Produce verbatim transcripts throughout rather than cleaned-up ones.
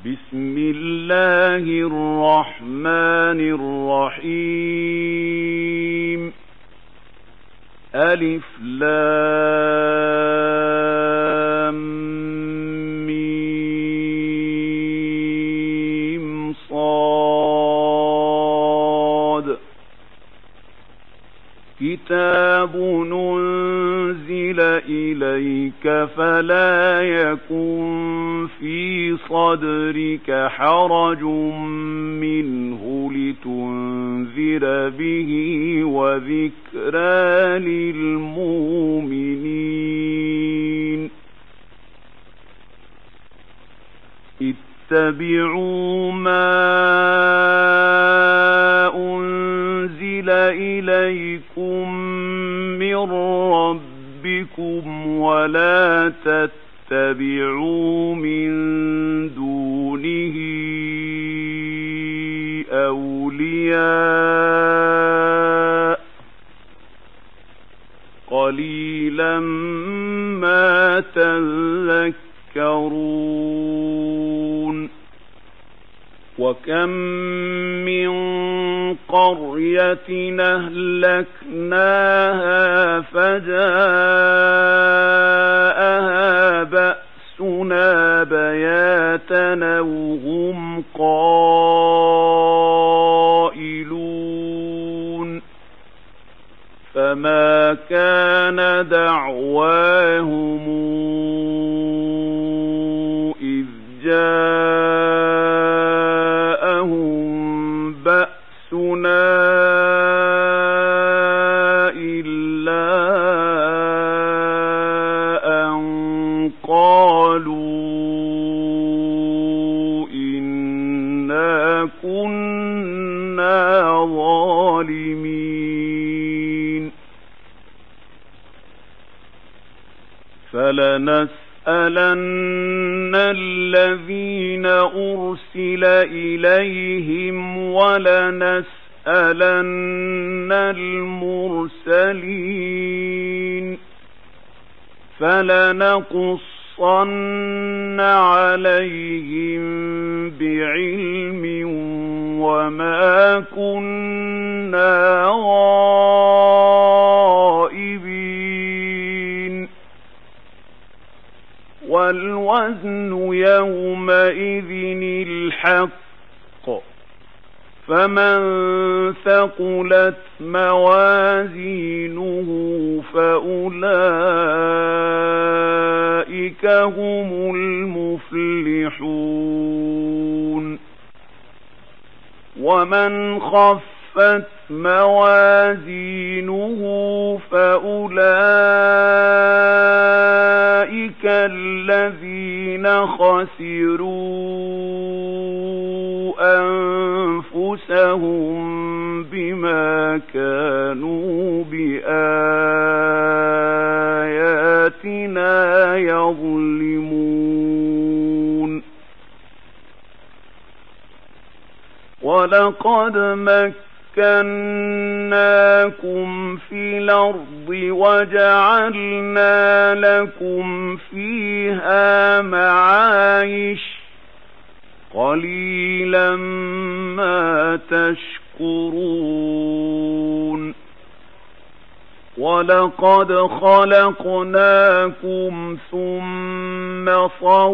بسم الله الرحمن الرحيم. ألف لام ميم صاد. كتاب أنزل إليك فلا يكن في صدرك حرج منه لتنذر به وذكرى للمؤمنين. اتبعوا ما أنزل إليكم من ربكم ولا تتبعوا من دونه أولياء قليلا ما تذكرون. وكم من قرية أهلكناها فجاءها بأسنا بياتا وهم قائلون. فما كان دعواهم إذ جاءهم بأسنا إلا أن قالوا إنا كنا ظالمين. فلنسألن الذين أرسل إليهم ولنسألن المرسلين. فلنقصن عليهم بعلم وما كنا غائبين. والوزن يومئذ الحق، فمن ثقلت موازينه فأولئك هم المفلحون. ومن خفت موازينه فأولئك الذين خسروا أنفسهم بما كانوا بآياتنا يظلمون. ولقد مكناكم في الأرض وجعلنا لكم فيها معايش قليلا ما تشكرون. ولقد خلقناكم ثم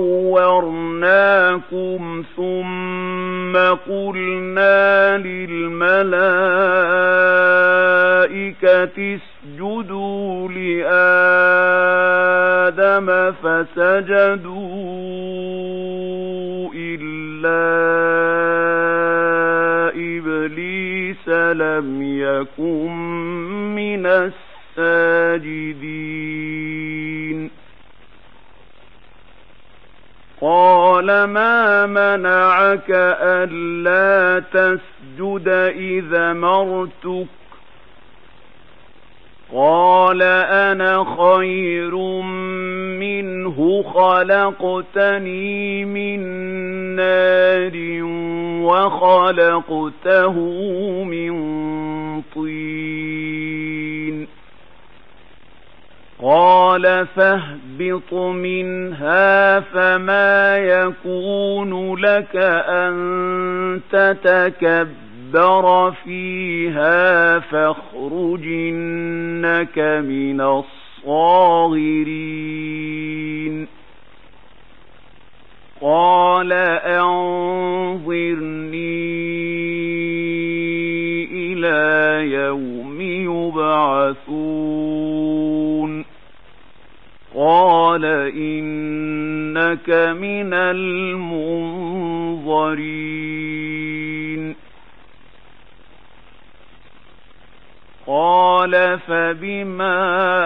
صورناكم ثم قلنا للملائكة اسجدوا لآدم فسجدوا إلا إبليس لم يكن من الساجدين. قال ما منعك ألا تسجد إذا أمرتك؟ قال أنا خير منه خلقتني من نار وخلقته من طين. قال فاهبط منها فما يكون لك أن تتكبر فيها فاخرج إنك من الصاغرين قال أنظرني إلى يوم يبعثون قال إنك من المنظرين قال فبما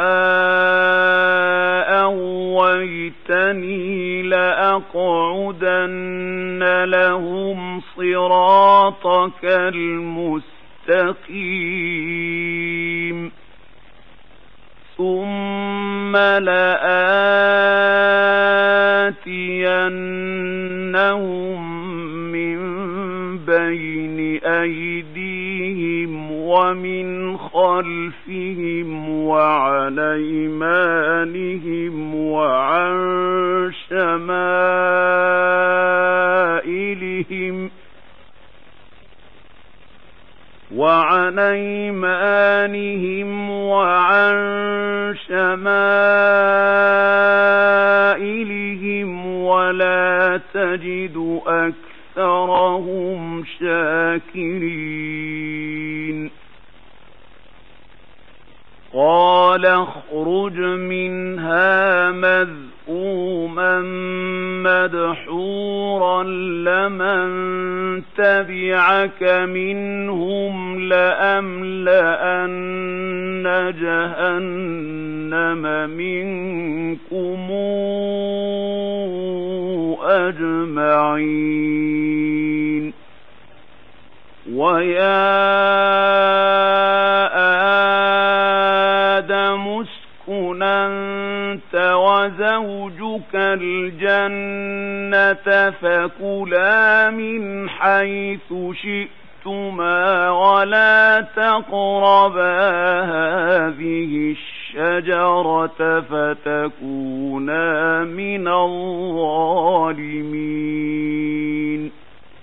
أغويتني لأقعدن لهم صراطك المستقيم ثم لآتينهم من بين أيديهم ومن خلفهم وعن أيمانهم وعن شمائلهم وعن أيمانهم وعن شمائلهم ولا تجد أكثرهم شاكرين قال اخرج منها مذءوما مدحورا لمن تبعك منهم لأملأن جهنم منكم أجمعين ويا آدم اسكن أنت وزوجك الجنة فكلا من حيث شئتما ولا تقربا هذه الشجرة فتكونا من الظالمين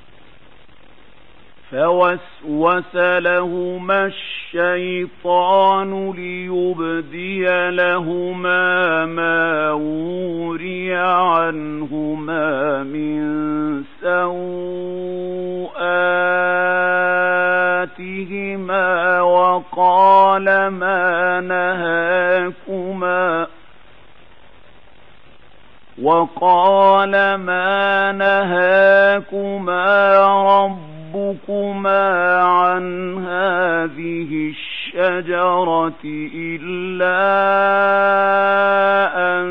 فوسوس لهما الشيطان ليبدي لهما ما وري عنهما من سوآتهما وقال ما نهاكما وقال ما نهاكما ربكما عن هذه الشجرة إلا أن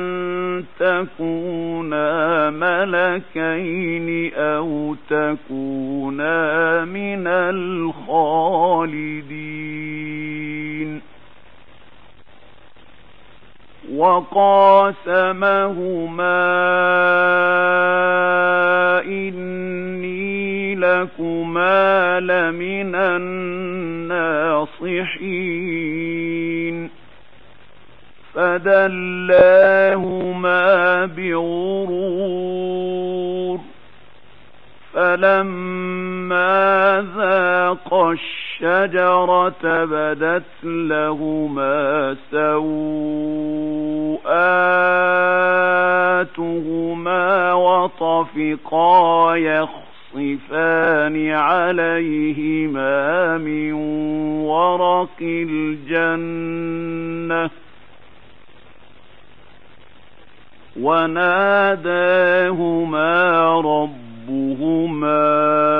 تكونا ملكين أو تكونا من الخالدين وقاسمهما إني لكما لمن الناصحين فدلاهما بغرور فلما ذاقا الشجرة بدت لهما سوآتهما وطفقا يخصفان عليهما من ورق الجنة وناداهما ربهما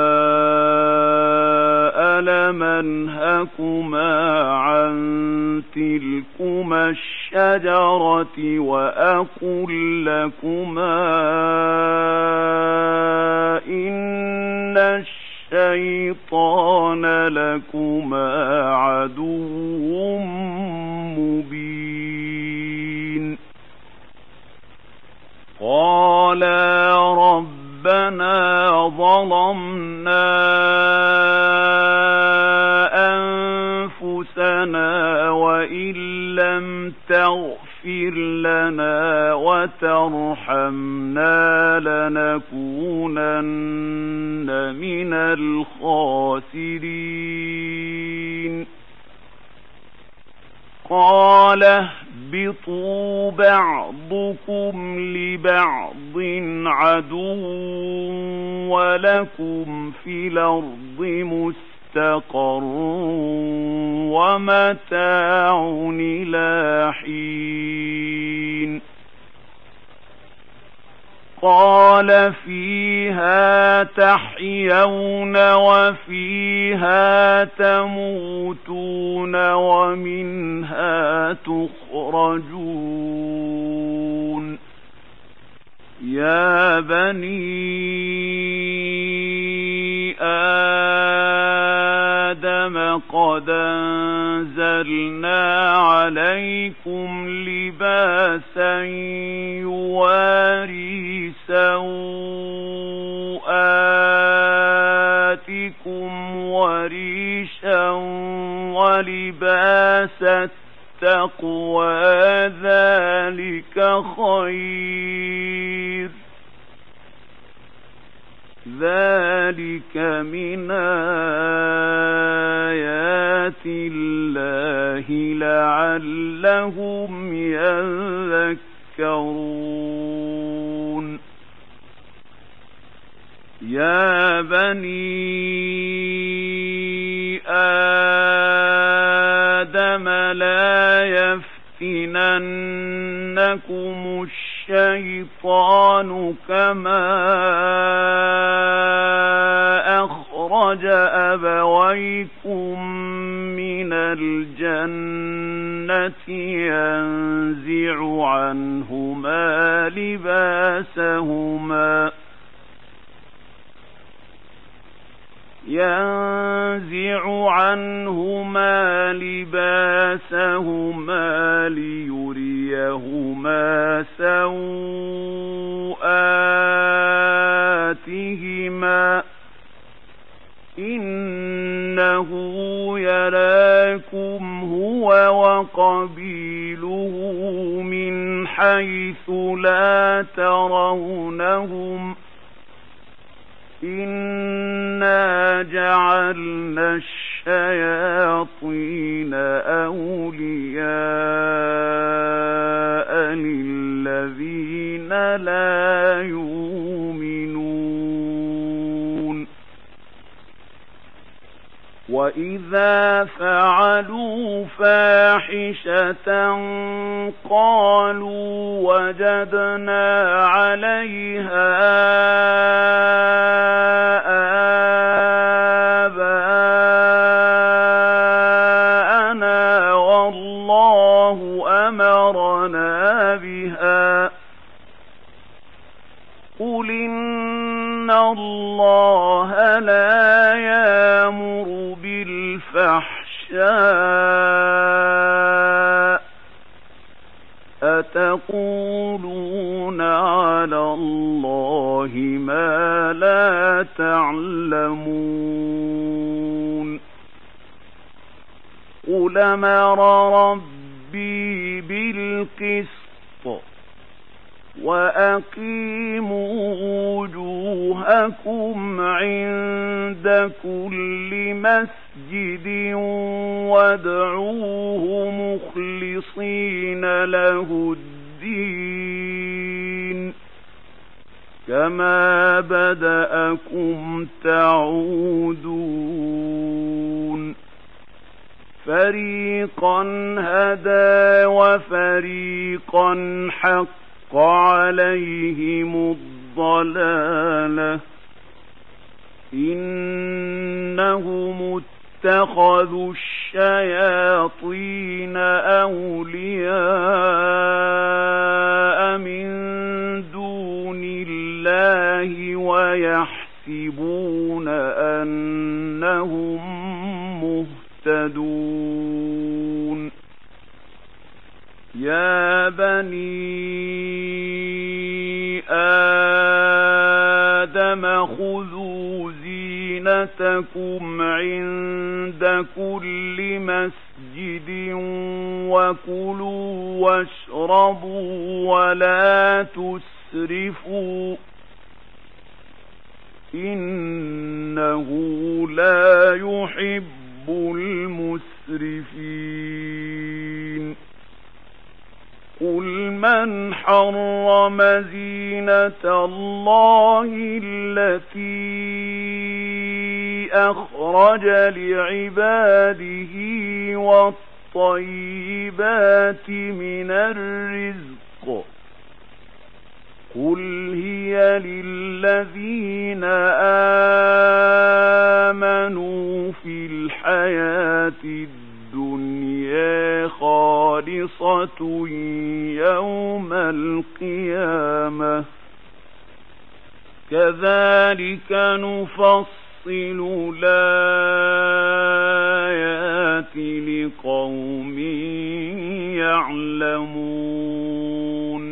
ألم أنهكما عن تلكما الشجرة وأقل لكما إن الشيطان لكما عدو مبين قالا ربنا ظلمنا أنفسنا وإن لم تغفر تغفر لنا وترحمنا لنكونن من الخاسرين. قال اهبطوا بعضكم لبعض عدو ولكم في الأرض مستقر ومتاع إلى حين. قال فيها تحيون وفيها تموتون ومنها تخرجون. يا بني آدم قد أنزلنا عليكم لباسا يواري سوآتكم وريشا ولباس التقوى ذلك خير. ذلك من آيات الله لعلهم يذكرون. يا بني آدم لا يفتننكم الشيطان كما أخرج أبويكم من الجنة ينزع عنهما لباسهما ينزع عنهما لباسهما ليريهما سوآتهما إنه يراكم هو وقبيله من حيث لا ترونهم إنا جعلنا الشياطين أولياء للذين لا يؤمنون. وإذا فعلوا فاحشة قالوا وجدنا عليها آباءنا والله أمرنا بها قل إن الله لا يأمر بالفحشاء أتقولون على الله ما لا تعلمون. قل أمر ربي بالقسط وأقيموا وجوهكم عند كل مسجد وادعوه مخلصين له الدين كما بدأكم تعودون. فريقا هدى وفريقا حق عليهم الضلالة إنهم اتخذوا الشياطين أولياء من دون الله ويحسبون أنهم مهتدون. يا بني آدم خذوا زينتكم عند كل مسجد مسجد وكلوا واشربوا ولا تسرفوا إنه لا يحب المسرفين قل من حرم زينة الله التي أخرج لعباده والطيبات من الرزق قل هي للذين آمنوا في الحياة الدنيا خالصة يوم القيامة كذلك نفصل الآيات لقوم يعلمون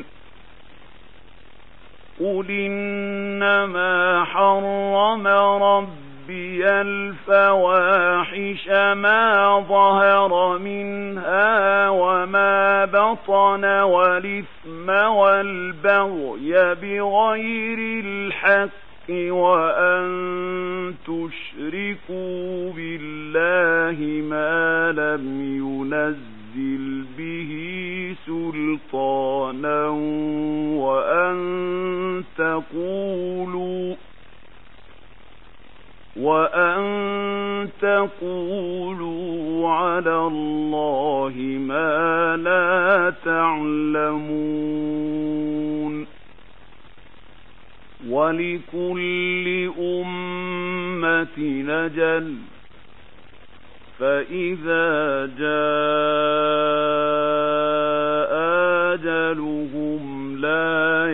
قل إنما حرم ربي الفواحش ما ظهر منها وما بطن والإثم والبغي بغير الحق وأن تشركوا بالله ما لم ينزل به سلطانا وأن تقولوا وأن تقولوا على الله ما لا تعلمون ولكل أمة أجل فإذا جاء أجلهم لا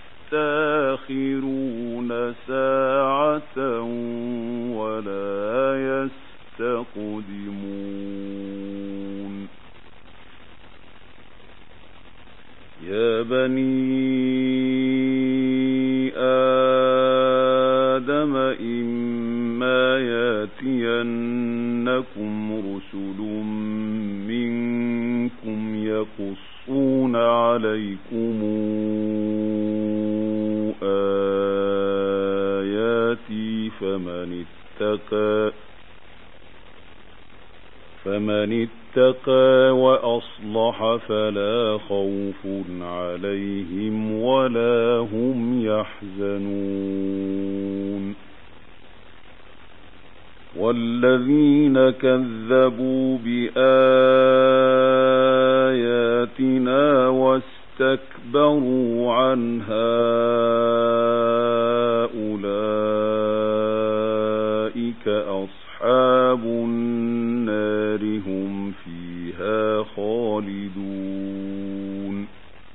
يستأخرون ساعة ولا يستقدمون يا بني آدم إما يأتينكم رسل منكم يقصون عليكم آياتي فمن اتقى فمن اتقى وأصلح فلا خوف عليهم ولا هم يحزنون والذين كذبوا بآياتنا واستكبروا عنها أولئك أصحاب النار هم فيها خالدون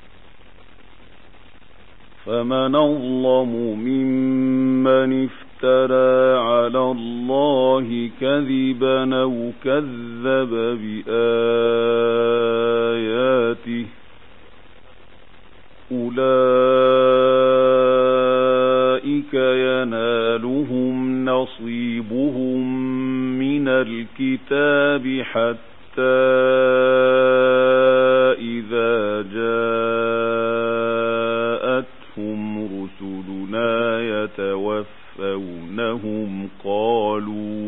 فمن أظلم ممن افترى على الله كذبا أو كذب بآياته أولئك ينالهم نصيبهم من الكتاب حتى إذا جاءتهم رسلنا يتوفونهم قالوا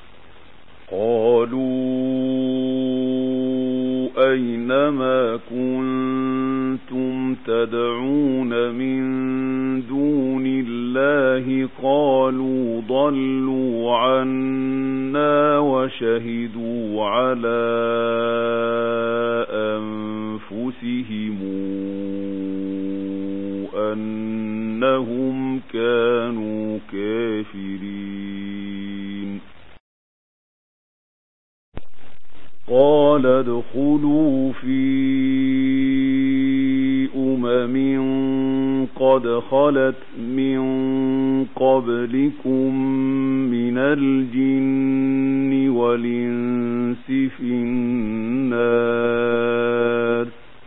قالوا أين ما كنتم تدعون من دون الله قالوا ضلوا عنا وشهدوا على أنفسهم أنهم كانوا كافرين قال ادخلوا في أمم قد خلت من قبلكم من الجن والإنس في النار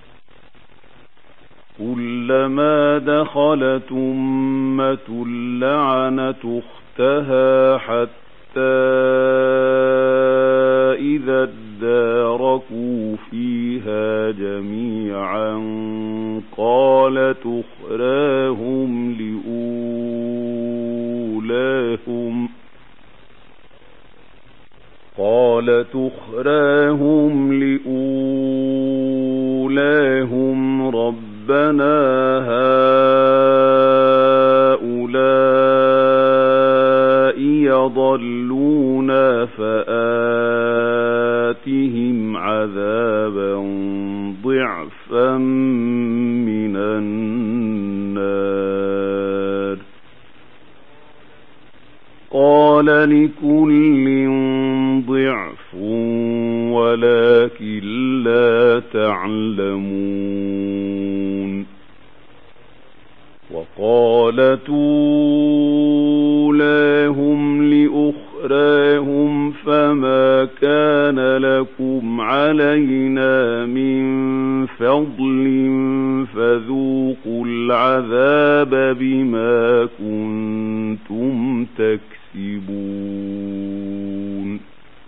كلما دخلت أمة لعنت أختها حتى إذا اداركوا فاخرقوا فيها جميعا قال أخراهم لأولاهم قالت أخراهم لأولاهم ربنا هؤلاء يضلون فآتهم عذابا ضعفا من النار قال لكل ضعف ولكن لا تعلمون وقالت أولاهم لأخراهم فما كان لكم علينا من فضل فذوقوا العذاب بما كنتم تكسبون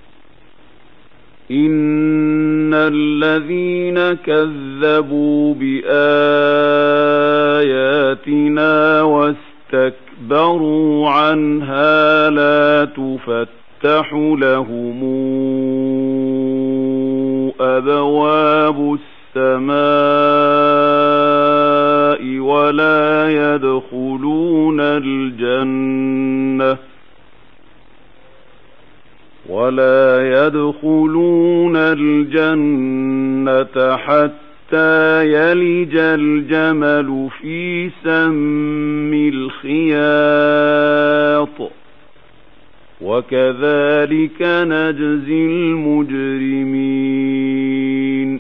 إن الذين كذبوا بآياتنا واستكبروا عنها لا تفتح لهم أبواب السماء ولا يدخلون الجنة ولا يدخلون الجنة حتى يلج الجمل في سم الخياط وكذلك نجزي المجرمين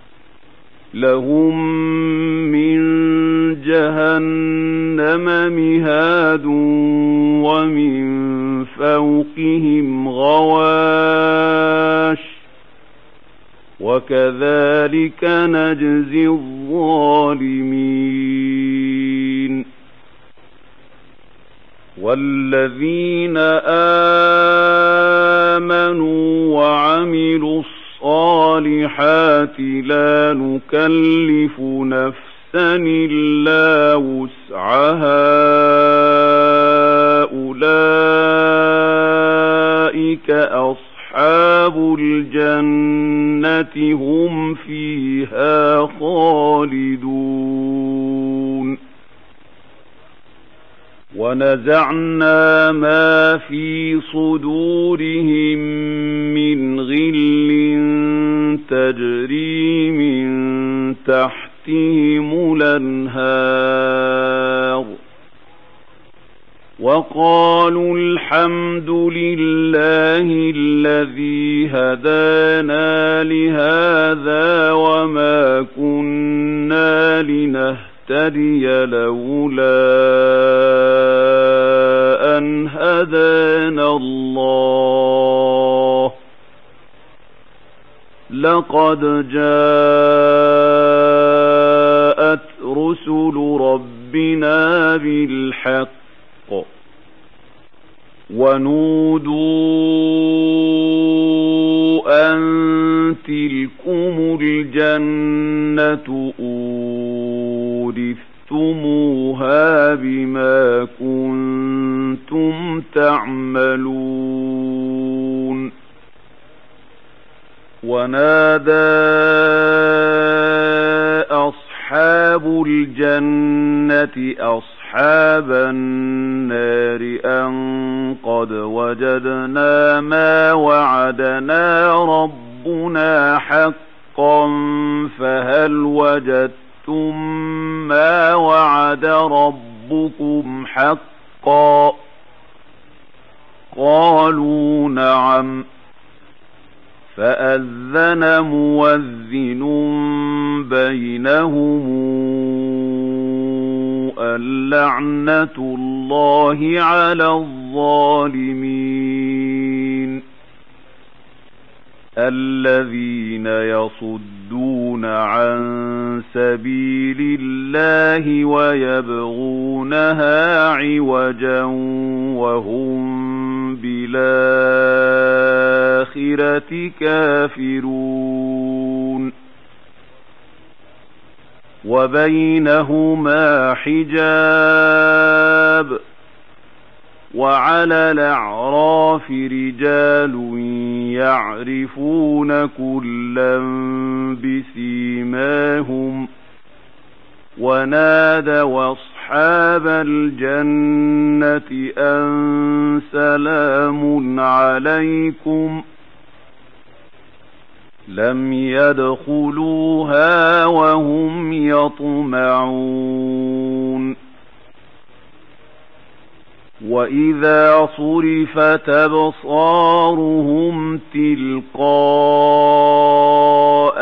لهم من جهنم مهاد ومن فوقهم غواش وكذلك نجزي الظالمين والذين آمنوا وعملوا الصالحات لا نكلف نفسا إلا وسعها أولئك أصحاب الجنة هم فيها خالدون ونزعنا ما في صدورهم من غل تجري من تحتهم الأنهار وقالوا الحمد لله الذي هدانا لهذا وما كنا لنهتدي لولا أن هدانا الله لقد جاءت رسل ربنا بالحق ونودوا أن تلكم الجنة أورثتموها بما كنتم تعملون ونادى أصحاب الجنة أصحاب النار أن قد وجدنا ما وعدنا ربنا حقا فهل وجدتم ما وعد ربكم حقا قالوا نعم فأذن مؤذن بينهم اللعنة الله على الظالمين الذين يصدون عن سبيل الله ويبغونها عوجا وهم بالآخرة وبالآخرة كافرون وبينهما حجاب وعلى الأعراف رجال يعرفون كلا بسيماهم ونادوا أصحاب الجنة أن سلام عليكم لم يدخلوها وهم يطمعون وإذا صرفت أبصارهم تلقاء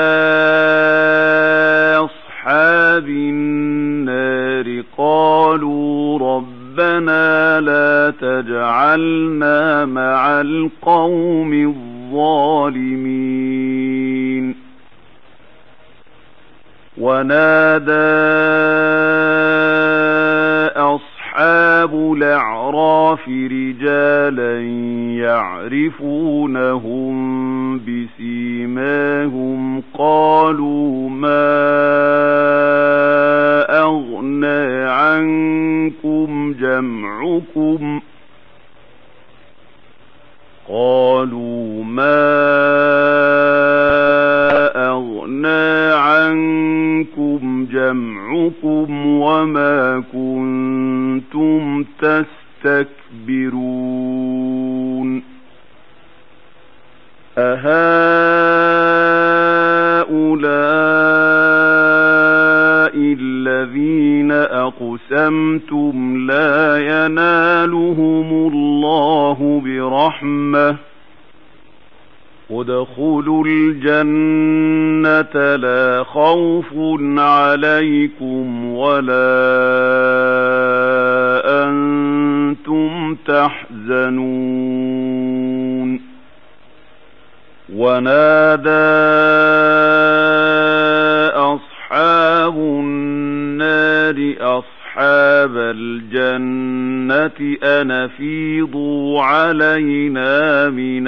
أصحاب النار قالوا ربنا لا تجعلنا مع القوم الظالمين ونادى أصحاب الأعراف رجالا يعرفونهم بسيماهم قالوا ما أغنى عنكم جمعكم قالوا ما أغنى عنكم جمعكم وما كنتم تستكبرون أهؤلاء الذين أقسمتم لا ينالهم الله برحمة ادخلوا الجنة لا خوف عليكم ولا أنتم تحزنون ونادى أصحاب النار أصحاب الجنة أن أفيضوا علينا من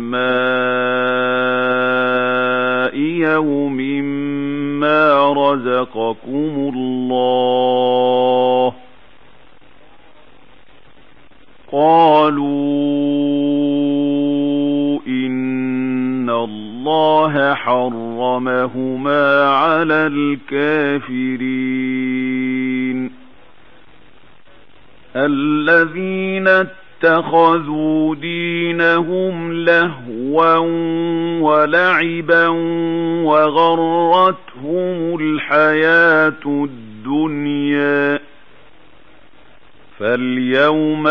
الماء يوم ما رزقكم الله قالوا إن الله حرمهما على الكافرين الذين اتخذوا دينهم لهوا ولعبا وغرتهم الحياة الدنيا فاليوم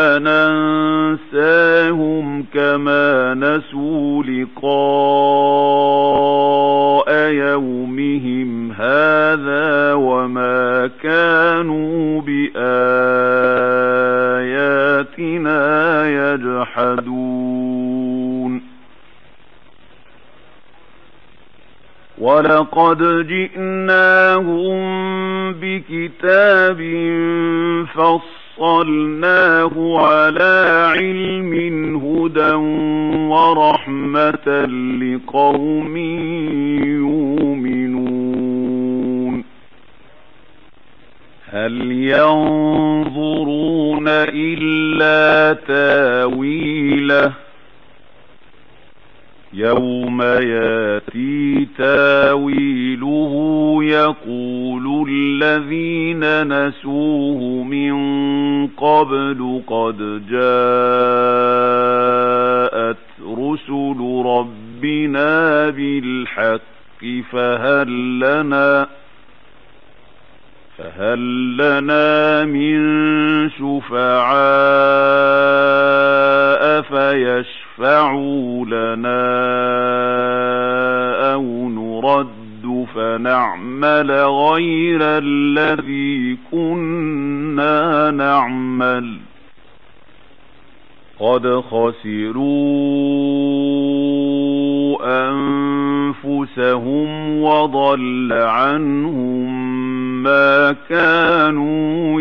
ننساهم كما نسوا لقاء يومهم هذا وما كانوا بآياتنا يجحدون ولقد جئناهم بكتاب فصلناه على علم هدى ورحمة لقوم يؤمنون هل ينظرون إلا تاويله يوم ياتي تاويله يقول الذين نسوه من قبل قد جاءت رسل ربنا بالحق فهل لنا فهل لنا من شفعاء فيشفعوا لنا أو نرد فنعمل غير الذي كنا نعمل قد خسروا أنفسهم وضل عنهم ما كانوا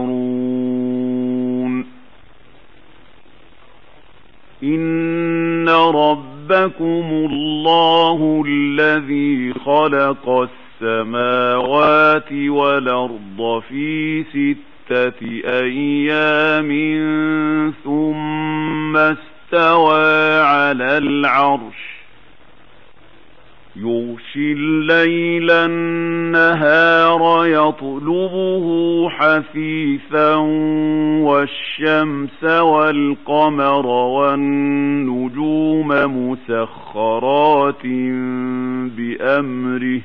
يفترون إن ربكم الله الذي خلق السماوات والأرض في ستة أيام ثم استوى على العرش يغشي الليل النهار يطلبه حثيثا والشمس والقمر والنجوم مسخرات بأمره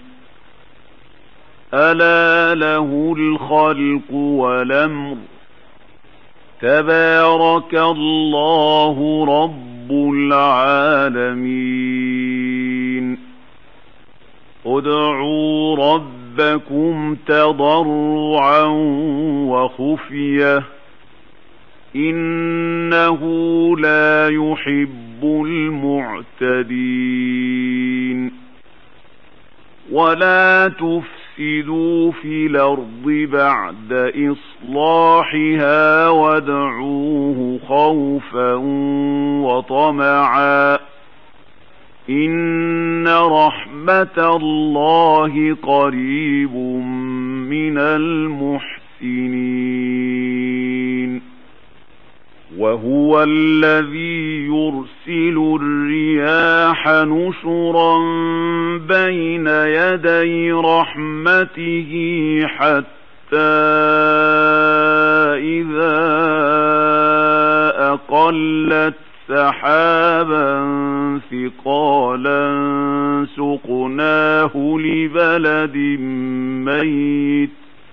ألا له الخلق والأمر تبارك الله رب العالمين ادعوا ربكم تضرعا وخفية إنه لا يحب المعتدين ولا تفسدوا في الأرض بعد إصلاحها وادعوه خوفا وطمعا إن رحمة الله قريب من المحسنين وهو الذي يرسل الرياح نشرا بين يدي رحمته حتى إذا أقلت سحابا ثقالا سقناه لبلد ميت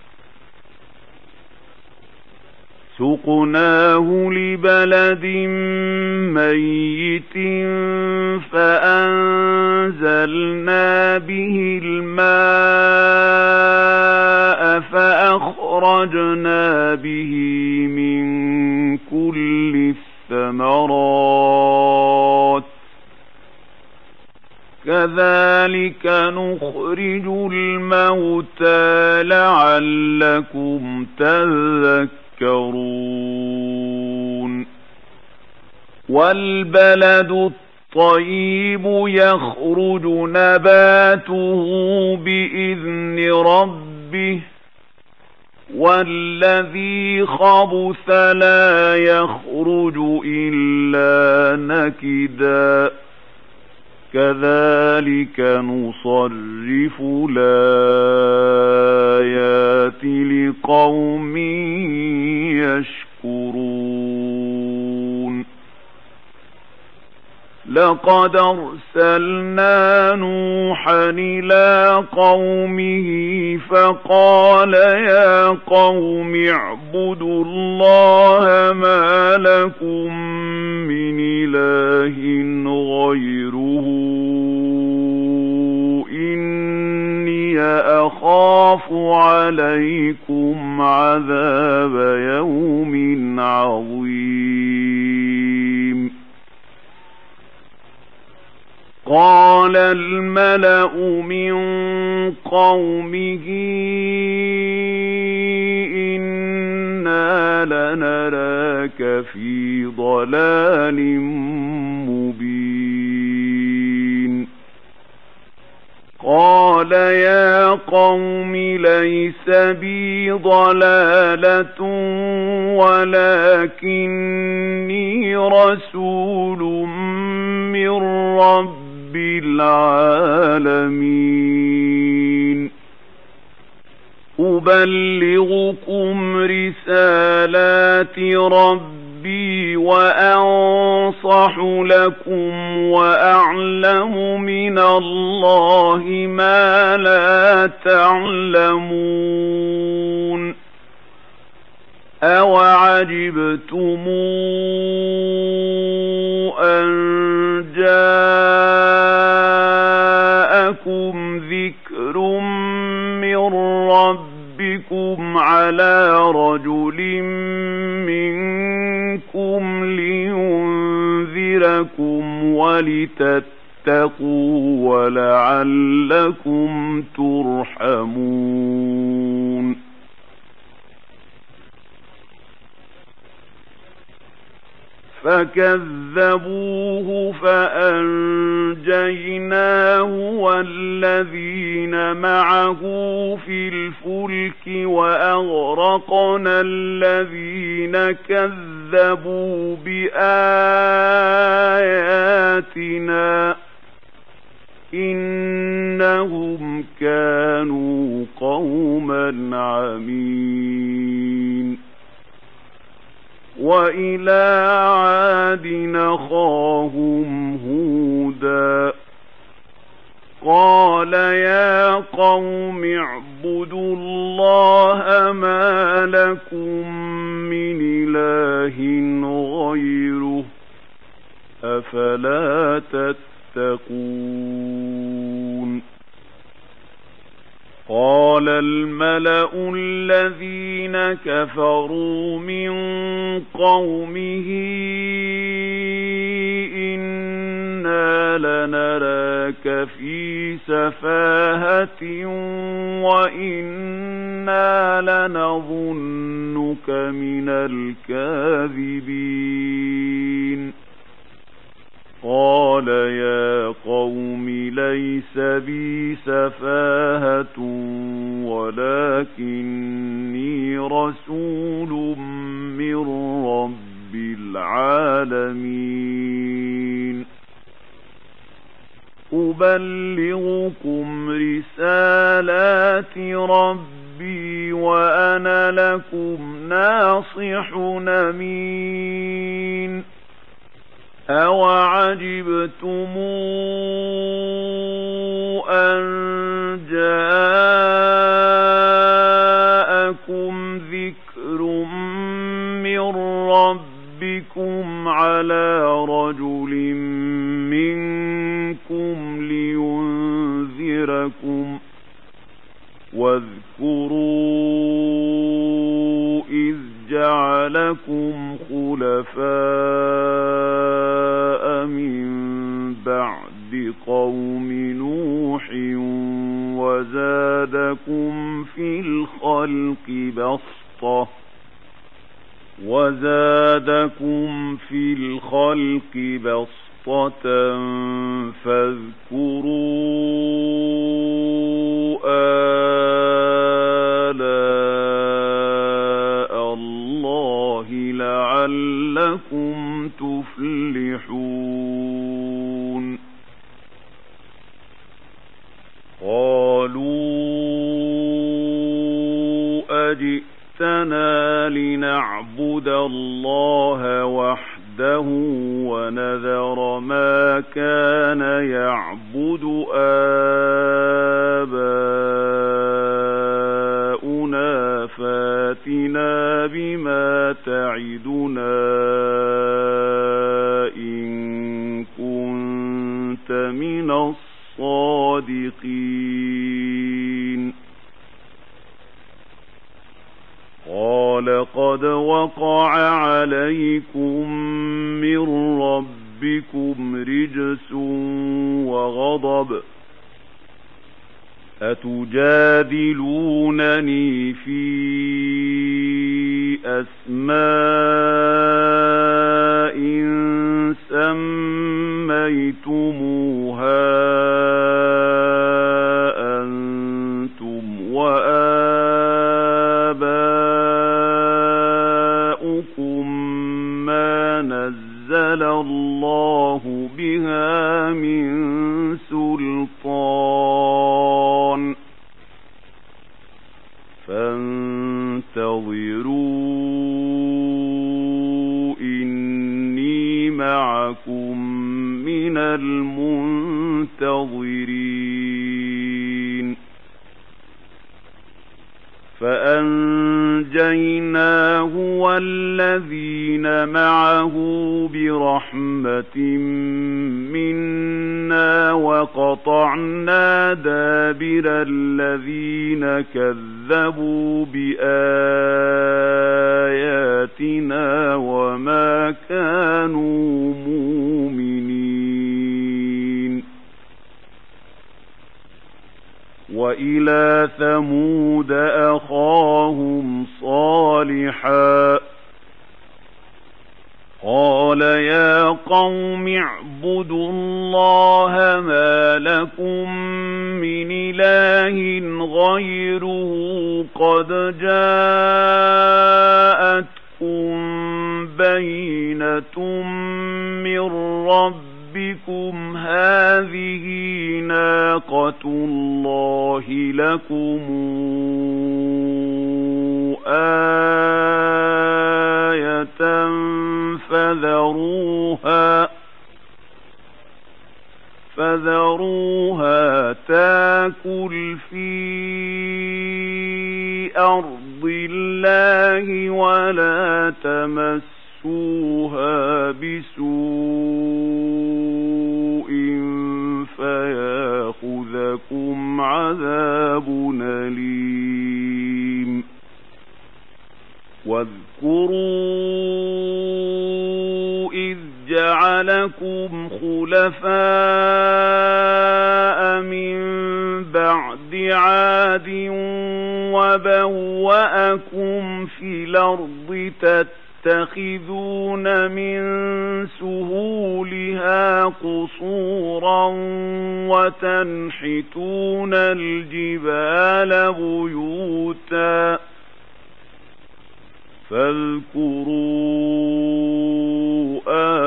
سقناه لبلد ميت فأنزلنا به الماء فأخرجنا به من كل الثمرات كذلك نخرج الموتى لعلكم تذكرون والبلد الطيب يخرج نباته بإذن ربه والذي خبث لا يخرج إلا نكدا كذلك نصرف الآيات لقوم يشكرون لقد أرسلنا نوحا إلى قومه فقال يا قوم اعبدوا الله ما لكم من إله غيره إني أخاف عليكم عذاب يوم عظيم قال الملأ من قومه إنا لنراك في ضلال مبين قال يا قوم ليس بي ضلالة ولكني رسول من رب العالمين أبلغكم رسالات ربي وأنصح لكم وأعلم من الله ما لا تعلمون أوعجبتم أن جاءكم ذكر من ربكم على رجل منكم لينذركم ولتتقوا ولعلكم ترحمون فكذبوه فأنجيناه والذين معه في الفلك وأغرقنا الذين كذبوا بآياتنا إنهم كانوا قوما عمين. وإلى عاد أخاهم هودا قال يا قوم اعبدوا الله ما لكم من إله غيره أفلا تتقون. قال الملأ الذين كفروا من قومه إنا لنراك في سفاهة وإنا لنظنك من الكاذبين. قال يا قوم ليس بي سفاهة ولكني رسول من رب العالمين أبلغكم رسالات ربي وأنا لكم ناصح أمين. أَوَعَجِبْتُمْ أَنْ جَاءَكُمْ ذِكْرٌ مِّنْ رَبِّكُمْ عَلَى رَجُلٍ مِّنْكُمْ لِيُنْذِرَكُمْ واذكروا إذ جعلكم خلفاء من بعد قوم نوح وزادكم في الخلق بسطة وزادكم في الخلق بسطة فاذكروا آلاء الله لعلكم تفلحون. قالوا أجئتنا لنعبد الله وحده ونذر ما كان يعبد آباؤنا فاتنا بما تعدنا إن كنت من الصادقين. قال قد وقع عليكم من ربكم رجس وغضب أتجادلونني في أسماء سميتموها أنتم وآباؤكم ما نزل الله بها من سلطان فانتظروا إني معكم من المنتظرين. فأنجيناه والذين معه برحمة منا وقطعنا دابر الذين كذبوا بآياتنا وما كانوا مؤمنين. وإلى ثمود أخاهم صالحا قال يا قوم اعبدوا الله ما لكم من إله غيره قد جاءتكم بينة من ربكم هذه ناقة الله لكم آية فذروها فذروها تاكل في أرض الله ولا تمسوها بسوء فياخذكم عذاب أليم واذكروا إذ جعلكم خلفاء من بعد عاد وبوأكم في الأرض تتخذون من سهولها قصورا وتنحتون الجبال بيوتا فاذكروا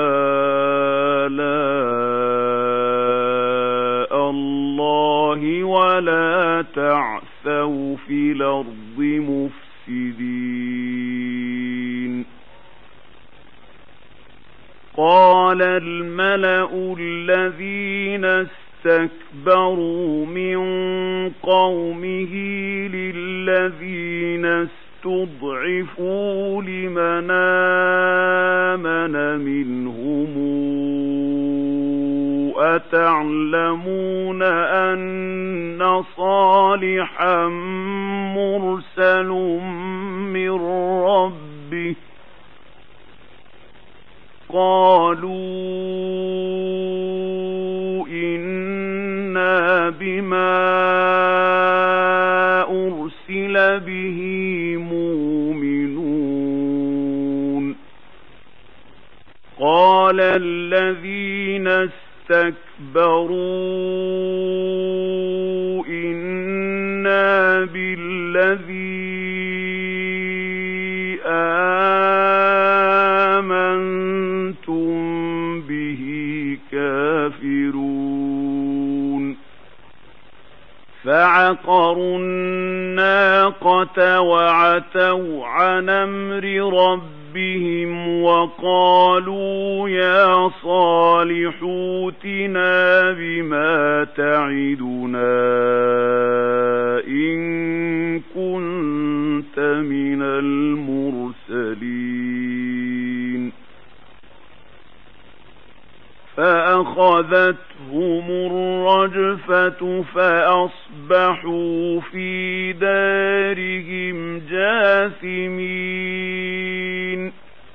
آلاء الله ولا تعثوا في الأرض مفسدين. قال الملأ الذين استكبروا من قومه للذين استضعفوا لمن آمن منهم أتعلمون أن صالحا مرسل من ربه قالوا إنا بما أرسل به مؤمنون. قال الذين استكبروا إنا بالذي آمنتم به كافرون. فعقروا الناقة وعتوا عن أمر ربهم وقالوا يا صالح ائتنا بما تعدنا إن كنت من المرسلين. فأخذتهم الرجفة فأصبحوا في دارهم جاثمين.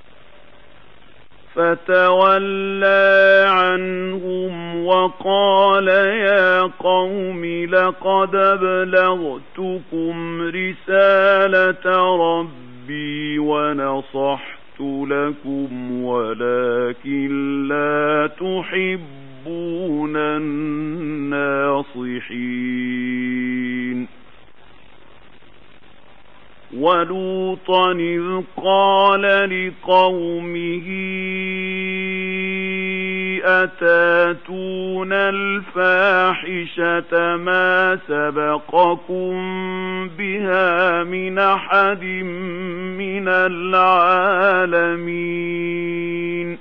فتولى عنهم وقال يا قوم لقد أبلغتكم رسالة ربي ونصحت لكم ولكن لا تحبون الناصحين. ولوطا إذ قال لقومه أتاتون الفاحشة ما سبقكم بها من أحد من العالمين.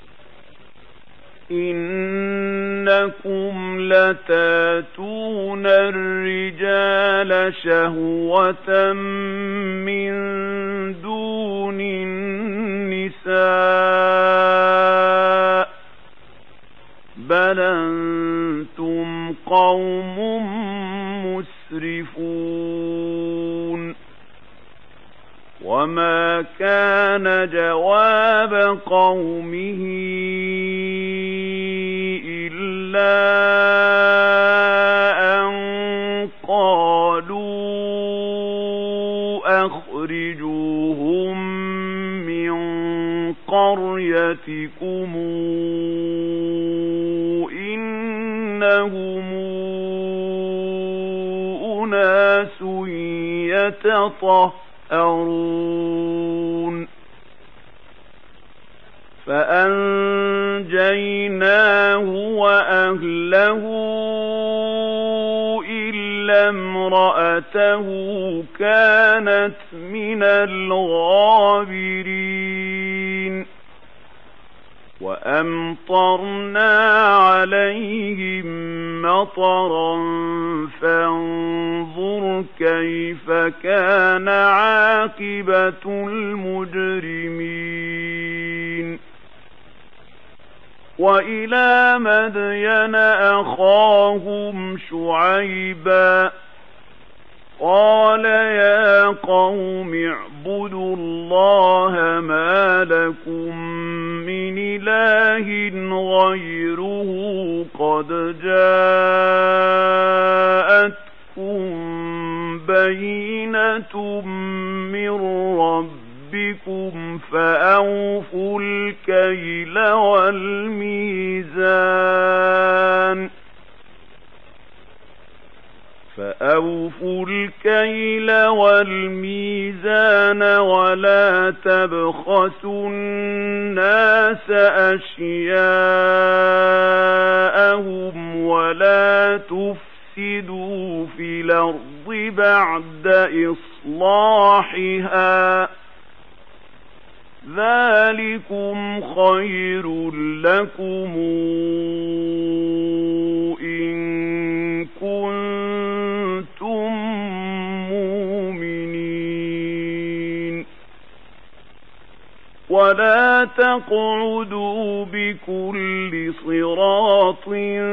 إنكم لتاتون الرجال شهوة من دون النساء بل أنتم قوم مسرفون. وما كان جواب قومه إلا أن قالوا أخرجوهم من قريتكم لهم إنهم أناس يتطهرون فأنجيناه وأهله إلا امرأته كانت من الغابرين وأمطرنا عليهم مطرا فانظر كيف كان عاقبة المجرمين وإلى مدين أخاهم شعيبا قال يا قوم اعبدوا الله ما لكم من إله غيره قد جاءتكم بينة من ربكم فأوفوا الكيل والميزان فأوفوا الكيل والميزان ولا تبخسوا الناس أشياءهم ولا تفسدوا في الأرض بعد إصلاحها ذلكم خير لكم إن كنتم مؤمنين ولا تقعدوا بكل صراط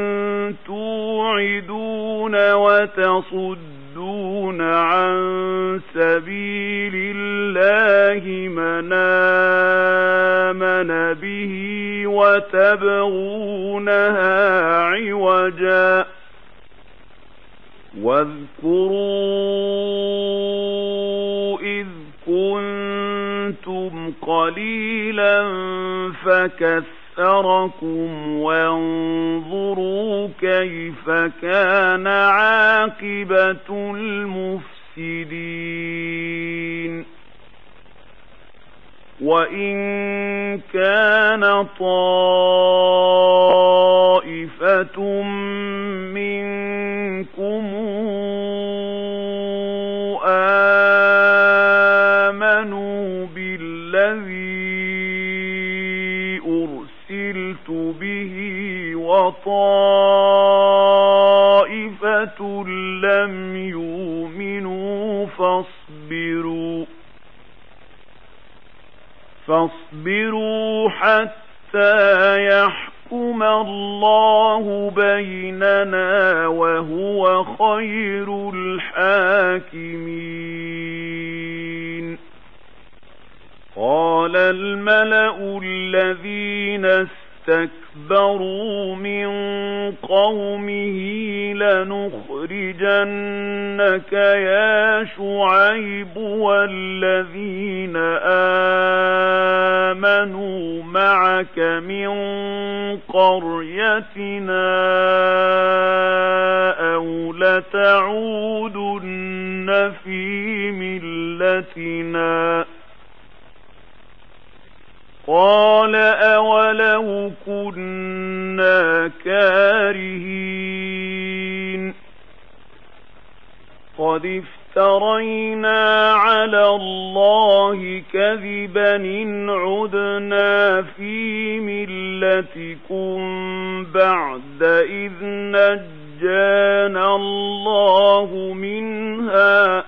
توعدون وتصدون عن سبيل الله من آمن به وتبغونها عوجا واذكروا إذ كنتم قليلا فكثركم وانظروا كيف كان عاقبة المفسدين وإن كان طائفة منكم آمنوا بالذي أرسلت به وطائفة لم يؤمنوا فاصبروا فاصبروا حتى يحكم الله بيننا وهو خير الحاكمين قال الملأ الذين استكبروا من قومه لنخرجنك يا شعيب والذين آمنوا معك من قريتنا أو لتعودن في ملتنا قال أولو كنا كارهين قد افترينا على الله كذبا إن عدنا في ملتكم بعد إذ نجانا الله منها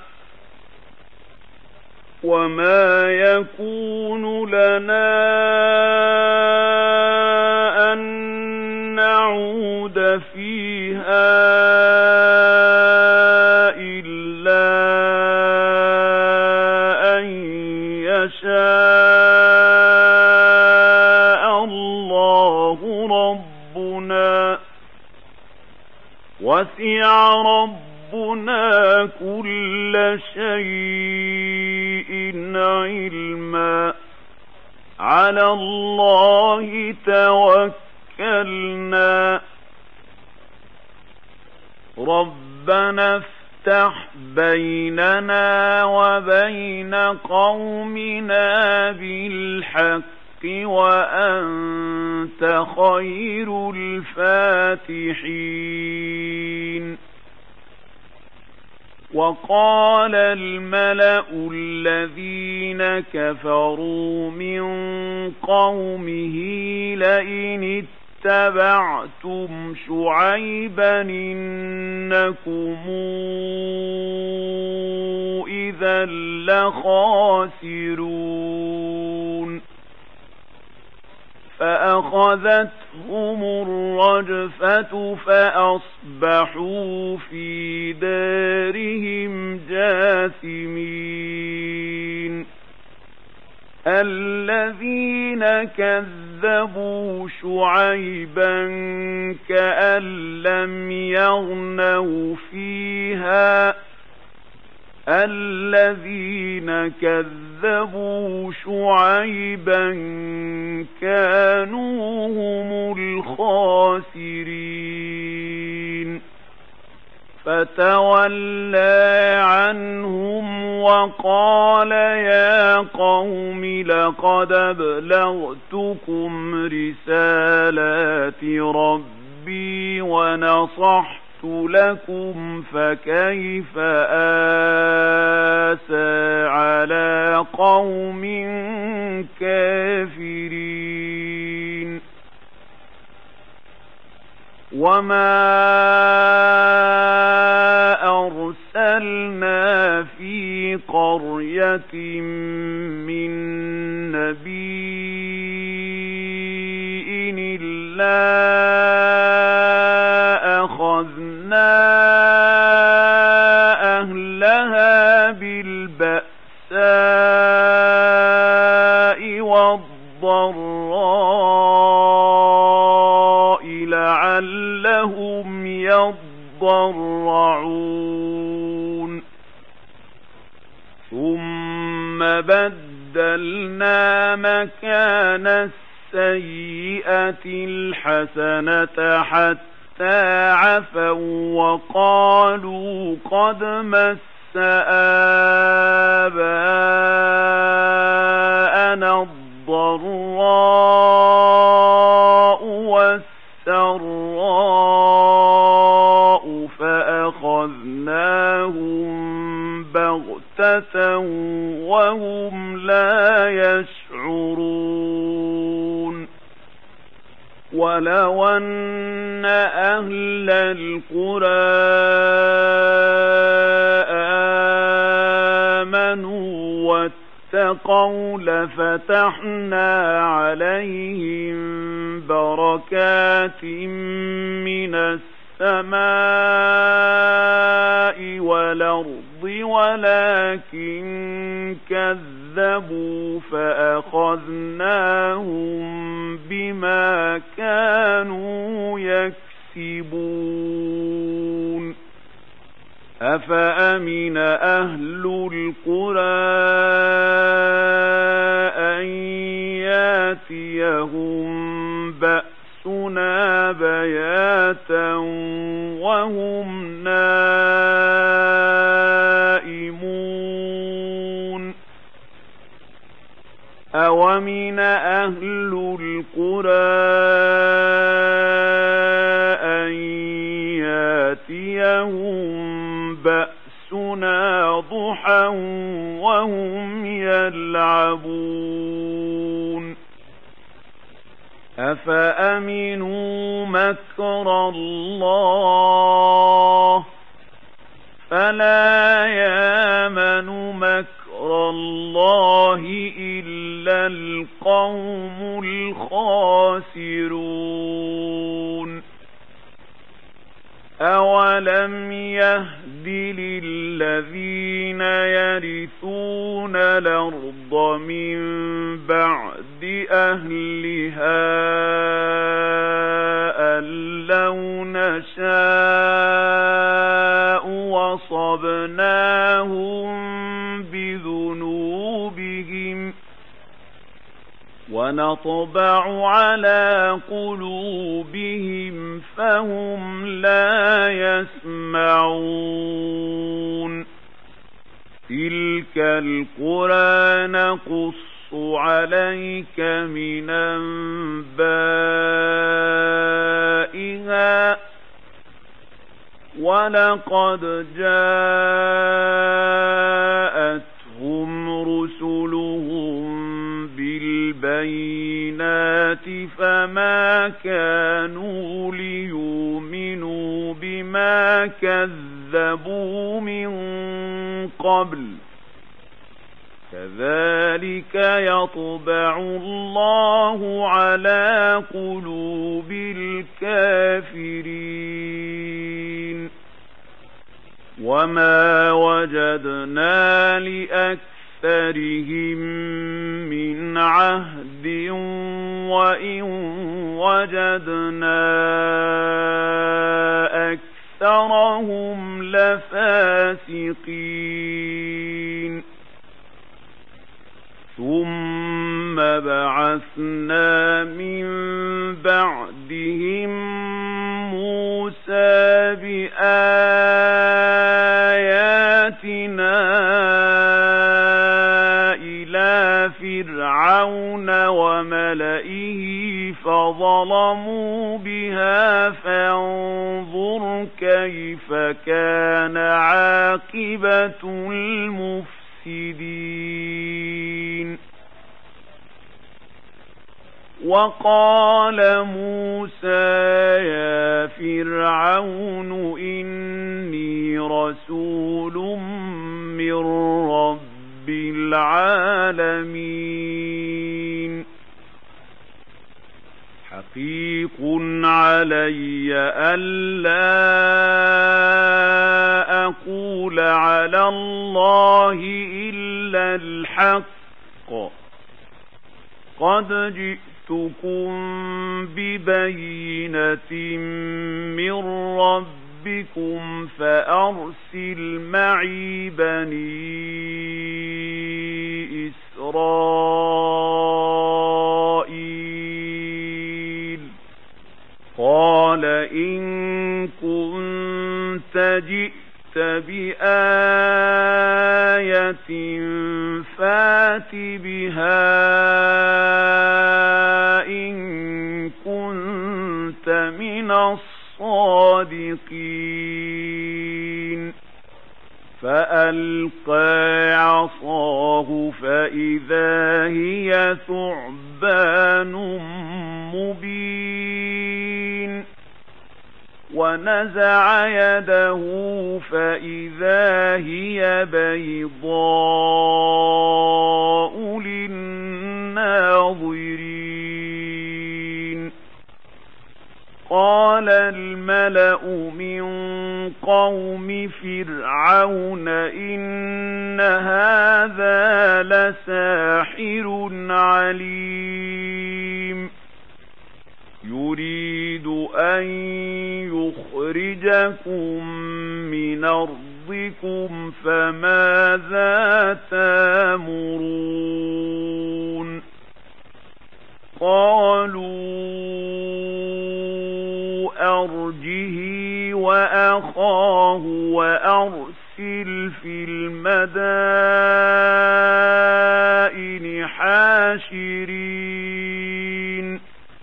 وما يكون لنا أن نعود فيها إلا أن يشاء الله ربنا وسع ربنا كل شيء علما على الله توكلنا ربنا افتح بيننا وبين قومنا بالحق وأنت خير الفاتحين. وقال الملأ الذين كفروا من قومه لئن اتبعتم شعيبا إنكم إذا لخاسرون فأخذتهم الرجفة فأصبحوا في دارهم جاثمين. الذين كذبوا شعيبا كأن لم يغنوا فيها الذين كذبوا شعيبا كانوا هم الخاسرين. فتولى عنهم وقال يا قوم لقد أبلغتكم رسالات ربي ونصحت لكم فكيف آسى على قوم كافرين. وما أرسلنا في قرية من نبي إلا أخذنا أهلها بالبأساء والضراء لعلهم يضرعون. ثم بدلنا مكان السيئة الحسنة حتى عفوا وقالوا قد مس آباءنا الضراء والسراء فأخذناهم بغتة وهم لا يشعرون. ولو أن أهل القرى آمنوا واتقوا لفتحنا عليهم بركات من السماء والأرض ولكن كذبوا فأخذناهم بما كانوا يكسبون. أفأمن أهل القرى أن ياتيهم بأسنا بياتا وهم نائمون. أومن أهل القرى أن ياتيهم بأسنا ضحى وهم يلعبون. أفأمنوا مكر الله فلا يامن مكر الله إلا القوم الخاسرون. أولم يهد للذين يرثون الأرض من بعد أهلها أن لو نشاء وصبناهم بذنوبهم ونطبع على قلوبهم فهم لا يسمعون تلك القرى نقص عليك من أنبائها ولقد جاءتهم رسلهم بالبينات فما كانوا ليؤمنوا بما كذبوا من قبل كذلك يطبع الله على قلوب الكافرين وما وجدنا لأكثرهم من عهد وإن وجدنا أكثرهم لفاسقين ثم بعثنا من بعدهم موسى بآياتنا إلى فرعون وملئه فظلموا بها فانظر كيف كان عاقبة المفسدين وقال موسى يا فرعون إني رسول من رب العالمين حقيق علي ألا أقول على الله إلا الحق قد جئتكم ببينة من ربكم فأرسل معي بني إسرائيل قال إن كنت جئت بآية فات بها إن كنت من الصادقين فألقى عصاه فإذا هي ثعبان مبين ونزع يده فإذا هي بيضاء للناظرين قال الملأ من قوم فرعون إن هذا لساحر عليم يريد أن يخرجكم من أرضكم فماذا تأمرون قالوا أرجه وأخاه وأرسل في المدائن حاشرين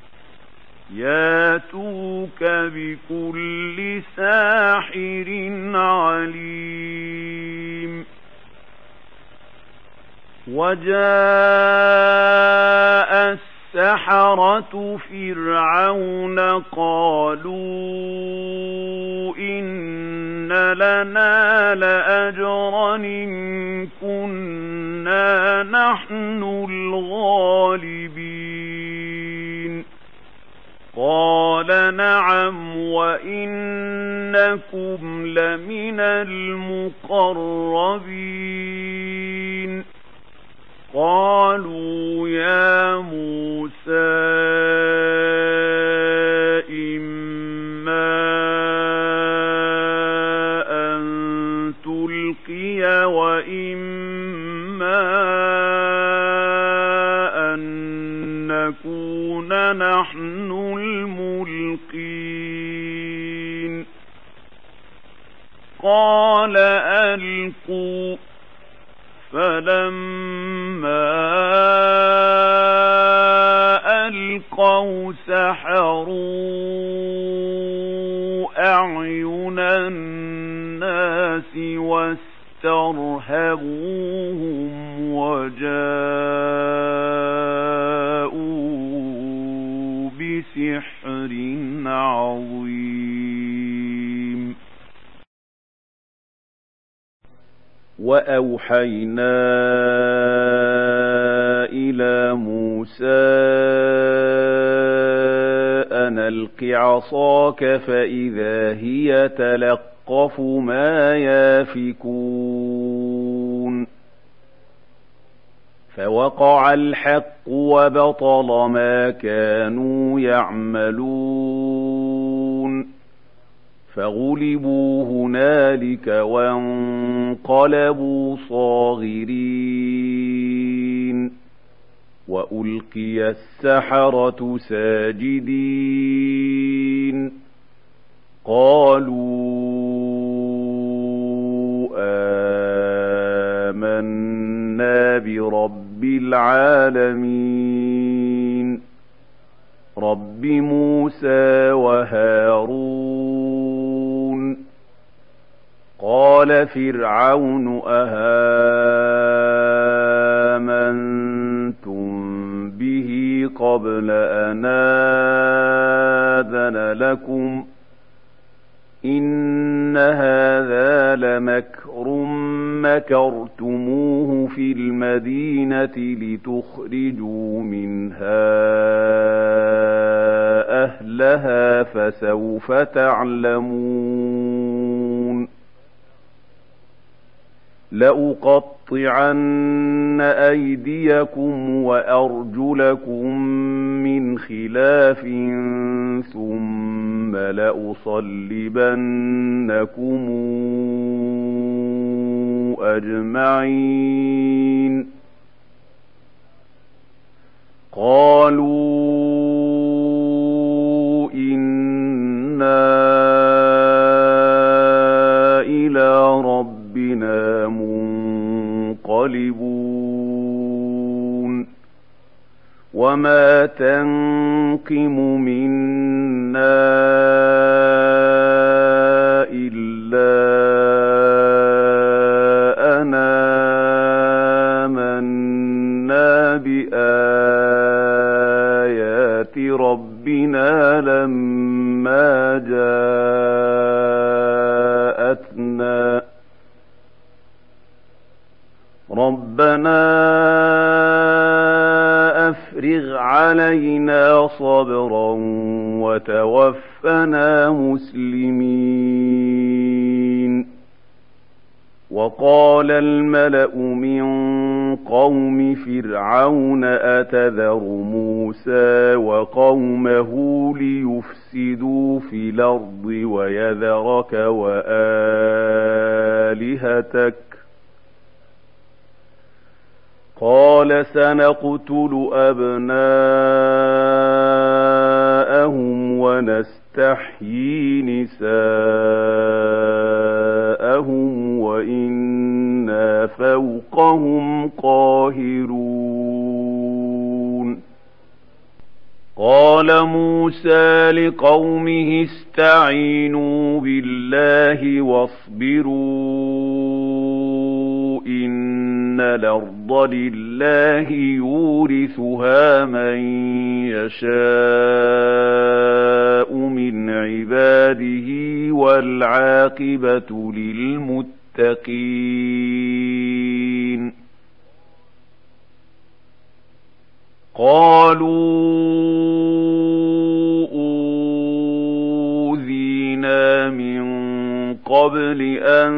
ياتوك بكل ساحر عليم وجاء السحرة فرعون قالوا إن لنا لأجرا إن كنا نحن الغالبين قال نعم وإنكم لمن المقربين قالوا يا موسى إما أن تلقي وإما أن الملقين قال ألقوا فلما ألقوا سحروا أعين الناس واسترهبوهم وجاءوا بسحر عظيم وأوحينا إلى موسى أن ألق عصاك فإذا هي تلقف ما يافكون فوقع الحق وبطل ما كانوا يعملون فغلبوا هنالك وانقلبوا صاغرين وألقي السحرة ساجدين قالوا آمنا برب العالمين رب موسى وهارون قال فرعون أهامنتم به قبل أن آذن لكم إن هذا لمكر مكرتموه في المدينة لتخرجوا منها أهلها فسوف تعلمون لأقطعن أيديكم وأرجلكم من خلاف ثم لأصلبنكم أجمعين قالوا إنا إلى ربنا منقلبون وما تنقم منا إلا أن آمنا بآيات ربنا لما جاءتنا ربنا أفرغ علينا صبرا وتوفنا مسلمين وقال الملأ من قوم فرعون أتذر موسى وقومه ليفسدوا في الأرض ويذرك وآلهتك قال سنقتل أبناءهم ونستحيي نساءهم وإنا فوقهم قاهرون قال موسى لقومه استعينوا بالله واصبروا إن الأرض لله يورثها من يشاء من عباده والعاقبة للمتقين قالوا أوذينا من قبل أن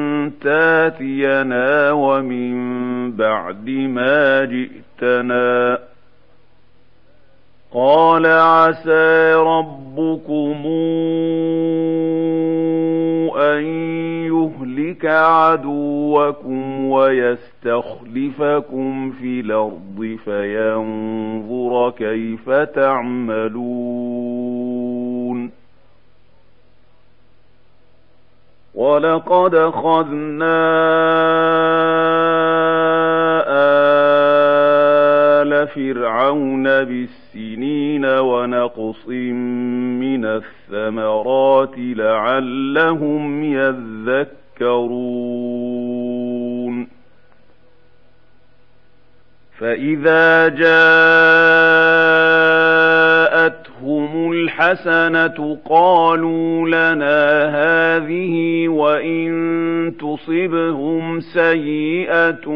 تاتينا ومن بعد ما جئتنا قال عسى ربكم أن يهلك يهلك عدوكم ويستخلفكم في الأرض فينظر كيف تعملون. ولقد أخذنا آل فرعون بالسنين ونقص من الثمرات لعلهم يذكرون. فإذا جاءتهم الحسنة قالوا لنا هذه وإن تصبهم سيئة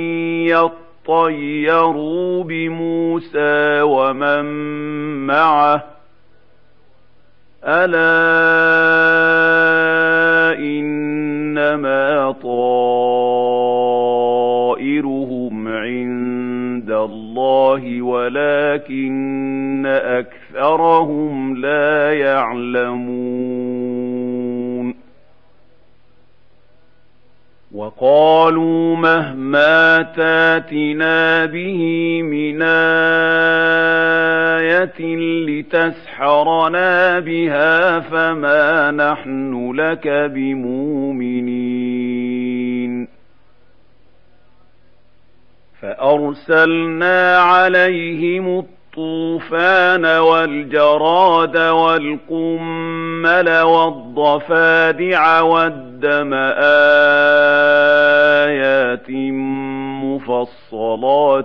يطيروا بموسى ومن معه ألا إنما طائرهم عند الله ولكن أكثرهم لا يعلمون. وقالوا مهما تاتنا به من آية لتسحرنا بها فما نحن لك بمؤمنين. فأرسلنا عليهم الطوفان والجراد والقمل والضفادع والدم آيات مفصلات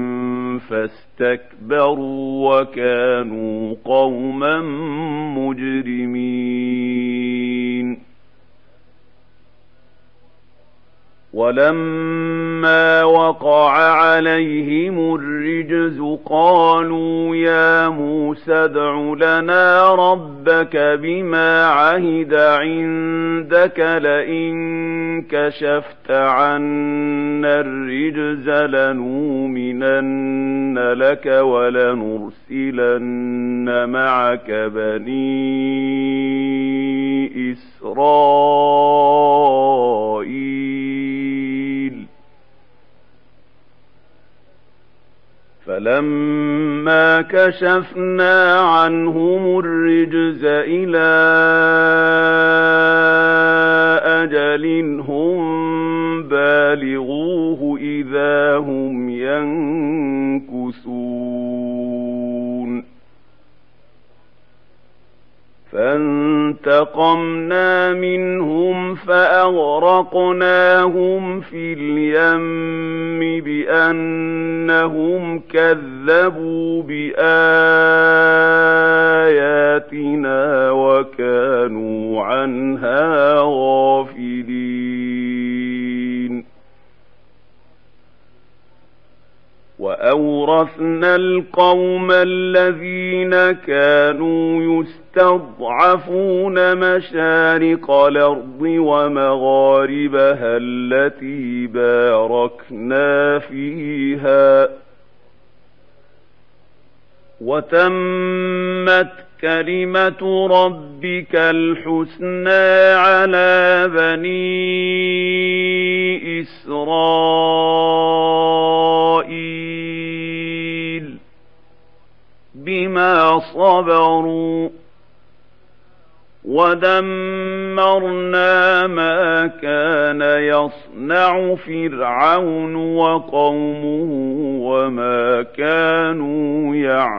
فاستكبروا وكانوا قوما مجرمين. ولما وقع عليهم الرجز قالوا يا موسى ادع لنا ربك بما عهد عندك لئن كشفت عنا الرجز لنؤمنن لك ولنرسلن معك بني إسرائيل. فلما كشفنا عنهم الرجز إلى أجل هم بالغوه إذا هم ينكثون. فانتقمنا منهم فأغرقناهم في اليم بأنهم كذبوا بآياتنا وكانوا عنها غافلين. وأورثنا القوم الذين كانوا يستضعفون مشارق الأرض ومغاربها التي باركنا فيها وتمت كلمة ربك الحسنى على بني إسرائيل بما صبروا ودمرنا ما كان يصنع فرعون وقومه وما كانوا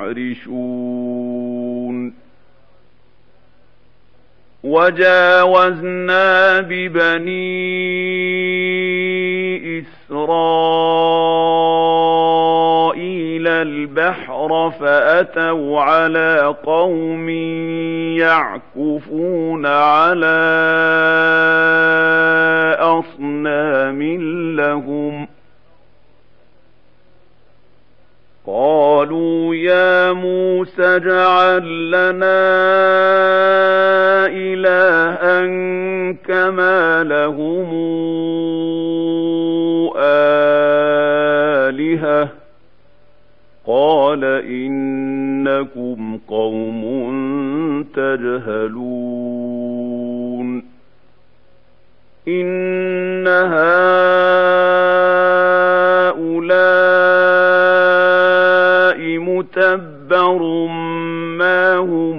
يعرشون. وجاوزنا ببني إسرائيل البحر فأتوا على قوم يعكفون على أصنام لهم قالوا يا موسى اجعل لنا إلها كما لهم آلهة قال إنكم قوم تجهلون. إن